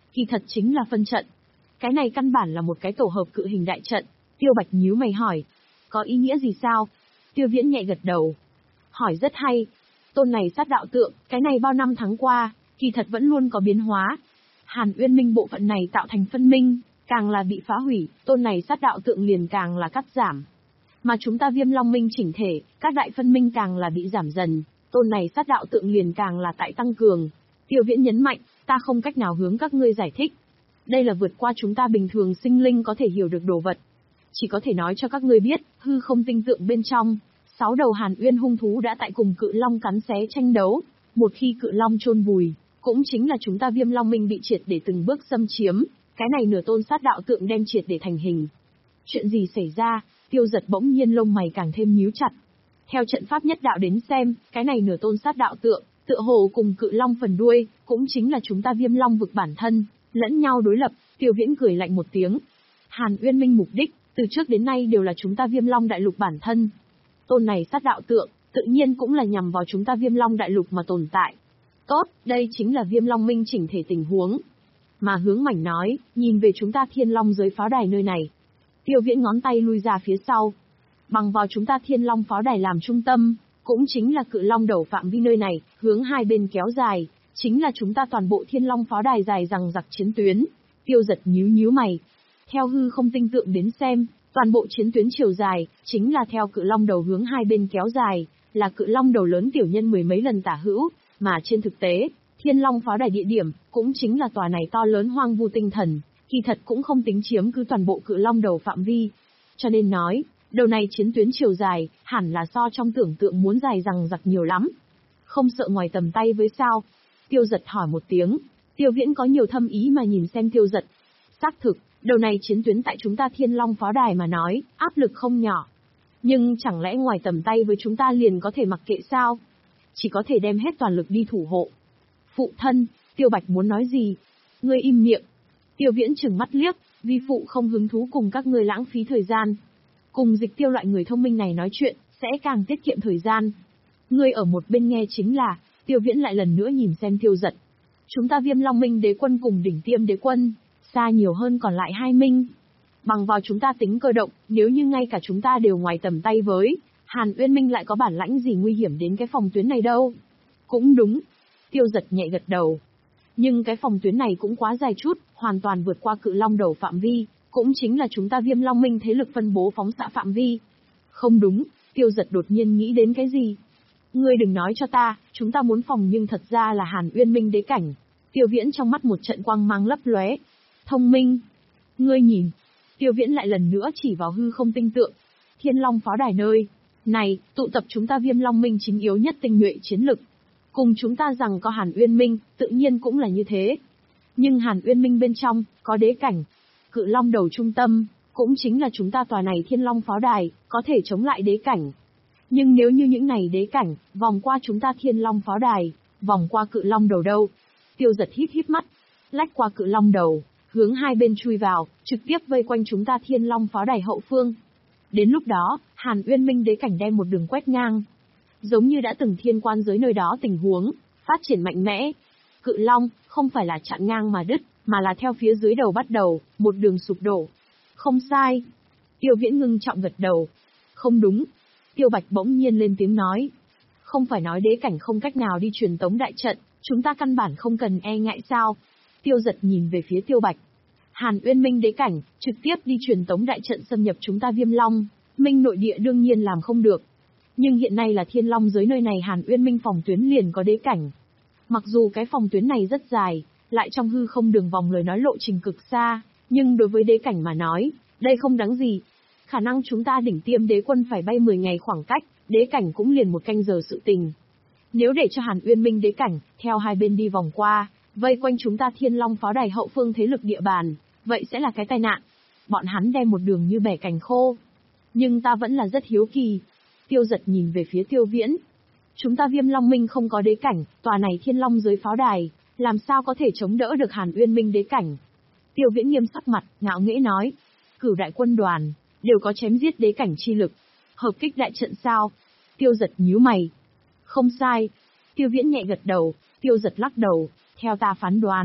kỳ thật chính là phân trận. Cái này căn bản là một cái tổ hợp cự hình đại trận. Tiêu Bạch nhíu mày hỏi, có ý nghĩa gì sao? Tiêu Viễn nhẹ gật đầu. Hỏi rất hay. Tôn này sát đạo tượng, cái này bao năm tháng qua, kỳ thật vẫn luôn có biến hóa. Hàn Uyên Minh bộ phận này tạo thành phân minh, càng là bị phá hủy, tôn này sát đạo tượng liền càng là cắt giảm. Mà chúng ta Viêm Long Minh chỉnh thể, các đại phân minh càng là bị giảm dần, tôn này sát đạo tượng liền càng là tại tăng cường. Tiêu Viễn nhấn mạnh, ta không cách nào hướng các ngươi giải thích. Đây là vượt qua chúng ta bình thường sinh linh có thể hiểu được đồ vật. Chỉ có thể nói cho các ngươi biết, hư không tinh tượng bên trong, sáu đầu Hàn Uyên hung thú đã tại cùng cự long cắn xé tranh đấu. Một khi cự long chôn vùi, cũng chính là chúng ta Viêm Long Minh bị triệt để từng bước xâm chiếm, cái này nửa tôn sát đạo tượng đem triệt để thành hình. Chuyện gì xảy ra? Tiêu Giật bỗng nhiên lông mày càng thêm nhíu chặt. Theo trận pháp nhất đạo đến xem, cái này nửa tôn sát đạo tượng, tựa hồ cùng cự long phần đuôi, cũng chính là chúng ta Viêm Long vực bản thân, lẫn nhau đối lập. Tiêu Viễn cười lạnh một tiếng. Hàn Uyên Minh mục đích, từ trước đến nay đều là chúng ta Viêm Long đại lục bản thân. Tôn này sát đạo tượng, tự nhiên cũng là nhằm vào chúng ta Viêm Long đại lục mà tồn tại. Tốt, đây chính là Viêm Long Minh chỉnh thể tình huống. Mà Hướng Mảnh nói, nhìn về chúng ta Thiên Long giới pháo đài nơi này. Tiêu Viễn ngón tay lui ra phía sau. Bằng vào chúng ta Thiên Long pháo đài làm trung tâm, cũng chính là cự long đầu phạm vi nơi này, hướng hai bên kéo dài, chính là chúng ta toàn bộ Thiên Long pháo đài dài rằng giặc chiến tuyến. Tiêu Giật nhíu nhíu mày. Theo hư không tinh tượng đến xem, toàn bộ chiến tuyến chiều dài, chính là theo cự long đầu hướng hai bên kéo dài, là cự long đầu lớn tiểu nhân mười mấy lần tả hữu, mà trên thực tế, Thiên Long pháo đài địa điểm, cũng chính là tòa này to lớn hoang vu tinh thần, kỳ thật cũng không tính chiếm cứ toàn bộ cự long đầu phạm vi. Cho nên nói, đầu này chiến tuyến chiều dài, hẳn là so trong tưởng tượng muốn dài rằng giặc nhiều lắm. Không sợ ngoài tầm tay với sao? Tiêu Giật hỏi một tiếng. Tiêu Viễn có nhiều thâm ý mà nhìn xem Tiêu Giật. Xác thực, đầu này chiến tuyến tại chúng ta Thiên Long pháo đài mà nói, áp lực không nhỏ. Nhưng chẳng lẽ ngoài tầm tay với chúng ta liền có thể mặc kệ sao? Chỉ có thể đem hết toàn lực đi thủ hộ. Phụ thân, Tiêu Bạch muốn nói gì? Ngươi im miệng. Tiêu Viễn trừng mắt liếc, vi phụ không hứng thú cùng các ngươi lãng phí thời gian. Cùng Dịch Tiêu loại người thông minh này nói chuyện, sẽ càng tiết kiệm thời gian. Ngươi ở một bên nghe chính là, Tiêu Viễn lại lần nữa nhìn xem Tiêu Giật. Chúng ta Viêm Long Minh đế quân cùng đỉnh tiêm đế quân, xa nhiều hơn còn lại hai minh. Bằng vào chúng ta tính cơ động, nếu như ngay cả chúng ta đều ngoài tầm tay với, Hàn Uyên Minh lại có bản lãnh gì nguy hiểm đến cái phòng tuyến này đâu. Cũng đúng. Tiêu Giật nhẹ gật đầu. Nhưng cái phòng tuyến này cũng quá dài chút, hoàn toàn vượt qua cự long đầu phạm vi, cũng chính là chúng ta Viêm Long Minh thế lực phân bố phóng xạ phạm vi. Không đúng, Tiêu Giật đột nhiên nghĩ đến cái gì. Ngươi đừng nói cho ta, chúng ta muốn phòng nhưng thật ra là Hàn Uyên Minh đế cảnh. Tiêu Viễn trong mắt một trận quang mang lấp lóe. Thông minh. Ngươi nhìn. Tiêu Viễn lại lần nữa chỉ vào hư không tinh tượng. Thiên Long pháo đài nơi này, tụ tập chúng ta Viêm Long Minh chính yếu nhất tinh nhuệ chiến lực. Cùng chúng ta rằng có Hàn Uyên Minh, tự nhiên cũng là như thế. Nhưng Hàn Uyên Minh bên trong, có đế cảnh. Cự long đầu trung tâm, cũng chính là chúng ta tòa này Thiên Long pháo đài, có thể chống lại đế cảnh. Nhưng nếu như những này đế cảnh, vòng qua chúng ta Thiên Long pháo đài, vòng qua cự long đầu đâu? Tiêu Giật híp híp mắt, lách qua cự long đầu, hướng hai bên chui vào, trực tiếp vây quanh chúng ta Thiên Long pháo đài hậu phương. Đến lúc đó, Hàn Uyên Minh đế cảnh đem một đường quét ngang. Giống như đã từng thiên quan giới nơi đó tình huống, phát triển mạnh mẽ. Cự long, không phải là chặn ngang mà đứt, mà là theo phía dưới đầu bắt đầu, một đường sụp đổ. Không sai. Tiêu Viễn ngưng trọng gật đầu. Không đúng. Tiêu Bạch bỗng nhiên lên tiếng nói. Không phải nói đế cảnh không cách nào đi truyền tống đại trận, chúng ta căn bản không cần e ngại sao? Tiêu Giật nhìn về phía Tiêu Bạch. Hàn Uyên Minh đế cảnh, trực tiếp đi truyền tống đại trận xâm nhập chúng ta Viêm Long Minh nội địa đương nhiên làm không được. Nhưng hiện nay là Thiên Long giới nơi này Hàn Uyên Minh phòng tuyến liền có đế cảnh. Mặc dù cái phòng tuyến này rất dài, lại trong hư không đường vòng lời nói lộ trình cực xa, nhưng đối với đế cảnh mà nói, đây không đáng gì. Khả năng chúng ta đỉnh tiêm đế quân phải bay mười ngày khoảng cách, đế cảnh cũng liền một canh giờ sự tình. Nếu để cho Hàn Uyên Minh đế cảnh, theo hai bên đi vòng qua, vây quanh chúng ta Thiên Long pháo đài hậu phương thế lực địa bàn, vậy sẽ là cái tai nạn. Bọn hắn đem một đường như bẻ cành khô. Nhưng ta vẫn là rất hiếu kỳ. Tiêu Giật nhìn về phía Tiêu Viễn. Chúng ta Viêm Long Minh không có đế cảnh, tòa này Thiên Long giới pháo đài, làm sao có thể chống đỡ được Hàn Uyên Minh đế cảnh? Tiêu Viễn nghiêm sắc mặt, ngạo nghễ nói. Cửu đại quân đoàn, đều có chém giết đế cảnh chi lực. Hợp kích đại trận sao? Tiêu Giật nhíu mày. Không sai. Tiêu Viễn nhẹ gật đầu, Tiêu Giật lắc đầu. Theo ta phán đoán,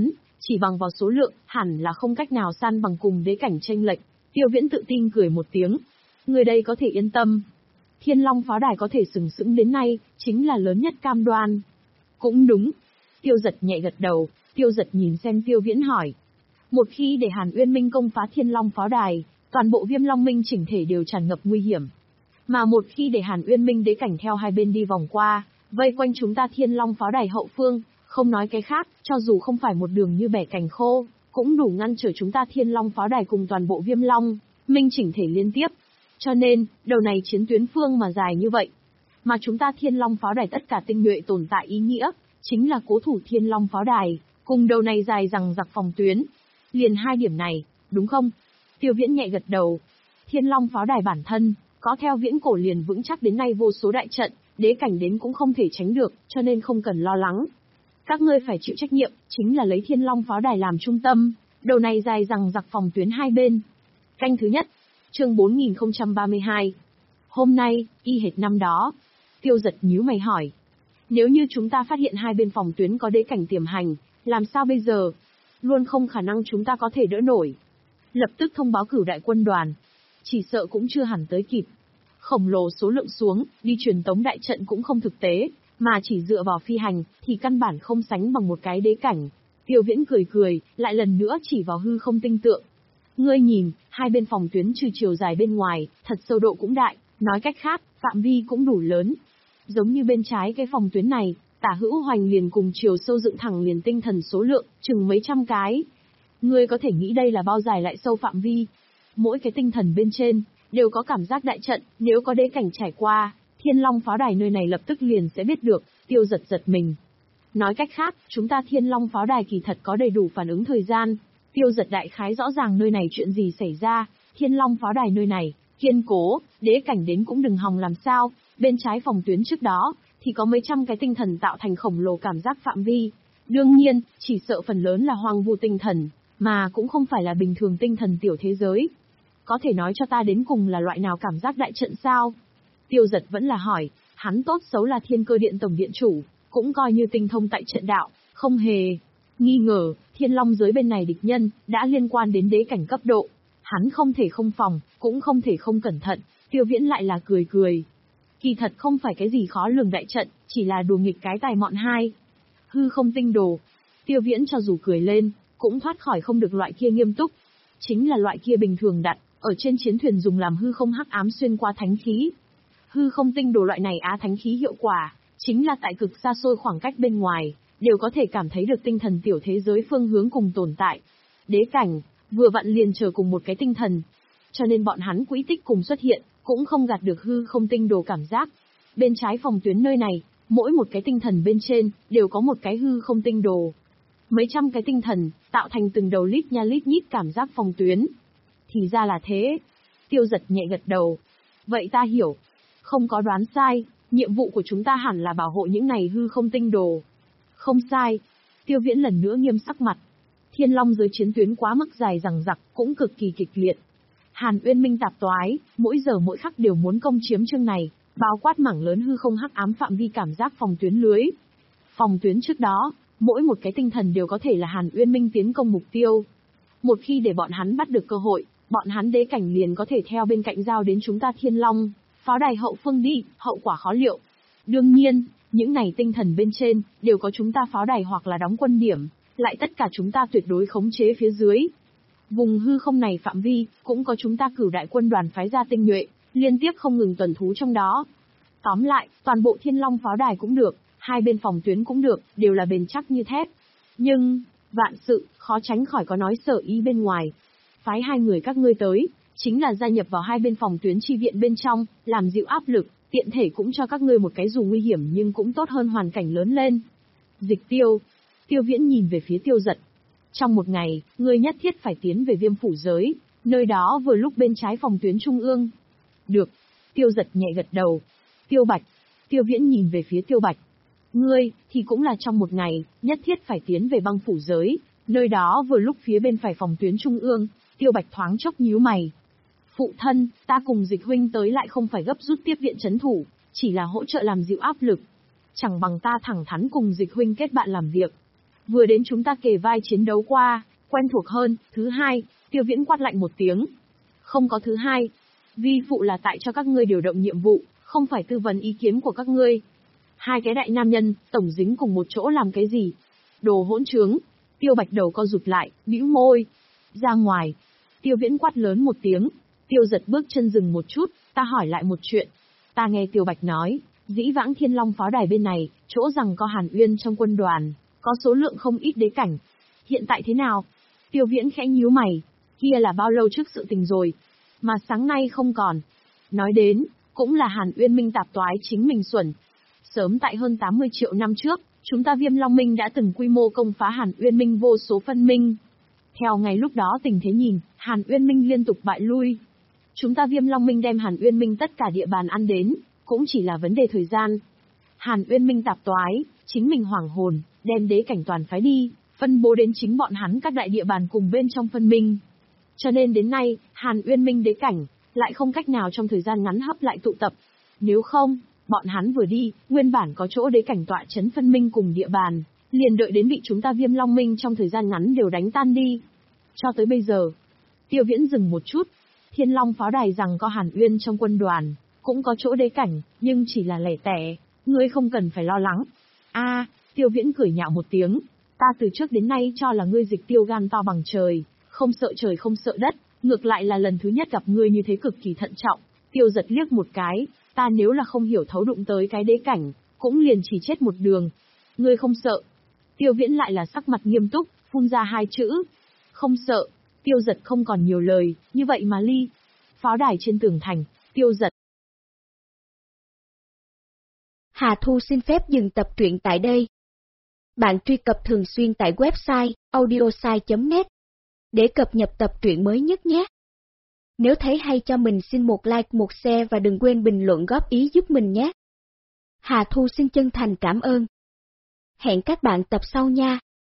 Chỉ bằng vào số lượng, hẳn là không cách nào san bằng cùng đế cảnh chênh lệch. Tiêu Viễn tự tin cười một tiếng. Người đây có thể yên tâm. Thiên Long pháo đài có thể sừng sững đến nay, chính là lớn nhất cam đoan. Cũng đúng. Tiêu Giật nhẹ gật đầu, Tiêu Giật nhìn xem Tiêu Viễn hỏi. Một khi để Hàn Uyên Minh công phá Thiên Long pháo đài, toàn bộ Viêm Long Minh chỉnh thể đều tràn ngập nguy hiểm. Mà một khi để Hàn Uyên Minh đế cảnh theo hai bên đi vòng qua, vây quanh chúng ta Thiên Long pháo đài hậu phương, không nói cái khác, cho dù không phải một đường như bẻ cành khô, cũng đủ ngăn trở chúng ta Thiên Long pháo đài cùng toàn bộ Viêm Long Minh chỉnh thể liên tiếp. Cho nên, đầu này chiến tuyến phương mà dài như vậy. Mà chúng ta Thiên Long pháo đài tất cả tinh nhuệ tồn tại ý nghĩa, chính là cố thủ Thiên Long pháo đài, cùng đầu này dài rằng giặc phòng tuyến. Liền hai điểm này, đúng không? Tiêu Viễn nhẹ gật đầu. Thiên Long pháo đài bản thân, có theo viễn cổ liền vững chắc đến nay vô số đại trận, đế cảnh đến cũng không thể tránh được, cho nên không cần lo lắng. Các ngươi phải chịu trách nhiệm, chính là lấy Thiên Long pháo đài làm trung tâm, đầu này dài rằng giặc phòng tuyến hai bên. Canh thứ nhất, chương bốn nghìn không trăm ba mươi hai. Hôm nay, y hệt năm đó. Tiêu Giật nhíu mày hỏi. Nếu như chúng ta phát hiện hai bên phòng tuyến có đế cảnh tiềm hành, làm sao bây giờ? Luôn không khả năng chúng ta có thể đỡ nổi. Lập tức thông báo cửu đại quân đoàn. Chỉ sợ cũng chưa hẳn tới kịp. Khổng lồ số lượng xuống, đi truyền tống đại trận cũng không thực tế, mà chỉ dựa vào phi hành, thì căn bản không sánh bằng một cái đế cảnh. Tiêu Viễn cười cười, lại lần nữa chỉ vào hư không tinh tượng. Ngươi nhìn, hai bên phòng tuyến trừ chiều dài bên ngoài, thật sâu độ cũng đại, nói cách khác, phạm vi cũng đủ lớn. Giống như bên trái cái phòng tuyến này, tả hữu hoành liền cùng chiều sâu dựng thẳng liền tinh thần số lượng, chừng mấy trăm cái. Ngươi có thể nghĩ đây là bao dài lại sâu phạm vi. Mỗi cái tinh thần bên trên, đều có cảm giác đại trận, nếu có đế cảnh trải qua, Thiên Long pháo đài nơi này lập tức liền sẽ biết được. Tiêu Giật giật mình. Nói cách khác, chúng ta Thiên Long pháo đài kỳ thật có đầy đủ phản ứng thời gian. Tiêu Giật đại khái rõ ràng nơi này chuyện gì xảy ra, Thiên Long pháo đài nơi này, kiên cố, đế cảnh đến cũng đừng hòng làm sao, bên trái phòng tuyến trước đó, thì có mấy trăm cái tinh thần tạo thành khổng lồ cảm giác phạm vi. Đương nhiên, chỉ sợ phần lớn là hoang vu tinh thần, mà cũng không phải là bình thường tinh thần tiểu thế giới. Có thể nói cho ta đến cùng là loại nào cảm giác đại trận sao? Tiêu Giật vẫn là hỏi, hắn tốt xấu là Thiên Cơ Điện tổng điện chủ, cũng coi như tinh thông tại trận đạo, không hề nghi ngờ, Thiên Long giới bên này địch nhân, đã liên quan đến đế cảnh cấp độ. Hắn không thể không phòng, cũng không thể không cẩn thận. Tiêu Viễn lại là cười cười. Kỳ thật không phải cái gì khó lường đại trận, chỉ là đùa nghịch cái tài mọn hai. Hư không tinh đồ. Tiêu Viễn cho dù cười lên, cũng thoát khỏi không được loại kia nghiêm túc. Chính là loại kia bình thường đặt, ở trên chiến thuyền dùng làm hư không hắc ám xuyên qua thánh khí. Hư không tinh đồ loại này á thánh khí hiệu quả, chính là tại cực xa xôi khoảng cách bên ngoài, đều có thể cảm thấy được tinh thần tiểu thế giới phương hướng cùng tồn tại. Đế cảnh, vừa vặn liền chờ cùng một cái tinh thần. Cho nên bọn hắn quỹ tích cùng xuất hiện, cũng không gạt được hư không tinh đồ cảm giác. Bên trái phòng tuyến nơi này, mỗi một cái tinh thần bên trên, đều có một cái hư không tinh đồ. Mấy trăm cái tinh thần, tạo thành từng đầu lít nha lít nhít cảm giác phòng tuyến. Thì ra là thế. Tiêu Giật nhẹ gật đầu. Vậy ta hiểu. Không có đoán sai, nhiệm vụ của chúng ta hẳn là bảo hộ những này hư không tinh đồ. Không sai. Tiêu Viễn lần nữa nghiêm sắc mặt. Thiên Long giới chiến tuyến quá mức dài rằng rặc, cũng cực kỳ kịch liệt. Hàn Uyên Minh tạp toái, mỗi giờ mỗi khắc đều muốn công chiếm chương này, bao quát mảng lớn hư không hắc ám phạm vi cảm giác phòng tuyến lưới. Phòng tuyến trước đó, mỗi một cái tinh thần đều có thể là Hàn Uyên Minh tiến công mục tiêu. Một khi để bọn hắn bắt được cơ hội, bọn hắn đế cảnh liền có thể theo bên cạnh giao đến chúng ta Thiên Long pháo đài hậu phương đi, hậu quả khó liệu. Đương nhiên, những này tinh thần bên trên, đều có chúng ta pháo đài hoặc là đóng quân điểm, lại tất cả chúng ta tuyệt đối khống chế phía dưới. Vùng hư không này phạm vi, cũng có chúng ta cửu đại quân đoàn phái ra tinh nhuệ, liên tiếp không ngừng tuần thú trong đó. Tóm lại, toàn bộ Thiên Long pháo đài cũng được, hai bên phòng tuyến cũng được, đều là bền chắc như thép. Nhưng, vạn sự, khó tránh khỏi có nói sở ý bên ngoài. Phái hai người các ngươi tới, chính là gia nhập vào hai bên phòng tuyến chi viện bên trong, làm dịu áp lực, tiện thể cũng cho các ngươi một cái dù nguy hiểm nhưng cũng tốt hơn hoàn cảnh lớn lên. Dịch Tiêu. Tiêu Viễn nhìn về phía Tiêu Giật. Trong một ngày, ngươi nhất thiết phải tiến về Viêm phủ giới, nơi đó vừa lúc bên trái phòng tuyến trung ương. Được. Tiêu Giật nhẹ gật đầu. Tiêu Bạch. Tiêu Viễn nhìn về phía Tiêu Bạch. Ngươi, thì cũng là trong một ngày, nhất thiết phải tiến về Băng phủ giới, nơi đó vừa lúc phía bên phải phòng tuyến trung ương. Tiêu Bạch thoáng chốc nhíu mày. Phụ thân, ta cùng Dịch huynh tới lại không phải gấp rút tiếp viện trấn thủ, chỉ là hỗ trợ làm dịu áp lực. Chẳng bằng ta thẳng thắn cùng Dịch huynh kết bạn làm việc. Vừa đến chúng ta kề vai chiến đấu qua, quen thuộc hơn. Thứ hai, Tiêu Viễn quát lạnh một tiếng. Không có thứ hai. Vi phụ là tại cho các ngươi điều động nhiệm vụ, không phải tư vấn ý kiến của các ngươi. Hai cái đại nam nhân, tổng dính cùng một chỗ làm cái gì? Đồ hỗn trướng. Tiêu Bạch đầu co rụt lại, bĩu môi. Ra ngoài. Tiêu Viễn quát lớn một tiếng. Tiêu Giật bước chân dừng một chút, ta hỏi lại một chuyện. Ta nghe Tiêu Bạch nói, dĩ vãng Thiên Long pháo đài bên này, chỗ rằng có Hàn Uyên trong quân đoàn, có số lượng không ít đế cảnh. Hiện tại thế nào? Tiêu Viễn khẽ nhíu mày. Kia là bao lâu trước sự tình rồi? Mà sáng nay không còn. Nói đến, cũng là Hàn Uyên Minh tạp toái chính mình xuẩn. Sớm tại hơn tám mươi triệu năm trước, chúng ta Viêm Long Minh đã từng quy mô công phá Hàn Uyên Minh vô số phân minh. Theo ngày lúc đó tình thế nhìn, Hàn Uyên Minh liên tục bại lui. Chúng ta Viêm Long Minh đem Hàn Uyên Minh tất cả địa bàn ăn đến, cũng chỉ là vấn đề thời gian. Hàn Uyên Minh tạp toái, chính mình hoảng hồn, đem đế cảnh toàn phái đi, phân bố đến chính bọn hắn các đại địa bàn cùng bên trong phân minh. Cho nên đến nay, Hàn Uyên Minh đế cảnh, lại không cách nào trong thời gian ngắn hấp lại tụ tập. Nếu không, bọn hắn vừa đi, nguyên bản có chỗ đế cảnh tọa chấn phân minh cùng địa bàn, liền đợi đến bị chúng ta Viêm Long Minh trong thời gian ngắn đều đánh tan đi. Cho tới bây giờ, Tiêu Viễn dừng một chút. Thiên Long pháo đài rằng có Hàn Uyên trong quân đoàn, cũng có chỗ đế cảnh, nhưng chỉ là lẻ tẻ, ngươi không cần phải lo lắng. A, à, Tiêu Viễn cười nhạo một tiếng, ta từ trước đến nay cho là ngươi dịch tiêu gan to bằng trời, không sợ trời không sợ đất, ngược lại là lần thứ nhất gặp ngươi như thế cực kỳ thận trọng. Tiêu Giật liếc một cái, ta nếu là không hiểu thấu đụng tới cái đế cảnh, cũng liền chỉ chết một đường. Ngươi không sợ? Tiêu Viễn lại là sắc mặt nghiêm túc, phun ra hai chữ. Không sợ. Tiêu Giật không còn nhiều lời, như vậy mà ly. Pháo đài trên tường thành, Tiêu Giật. Hà Thu xin phép dừng tập truyện tại đây. Bạn truy cập thường xuyên tại website audiosai chấm net để cập nhật tập truyện mới nhất nhé. Nếu thấy hay cho mình xin một like một share và đừng quên bình luận góp ý giúp mình nhé. Hà Thu xin chân thành cảm ơn. Hẹn các bạn tập sau nha.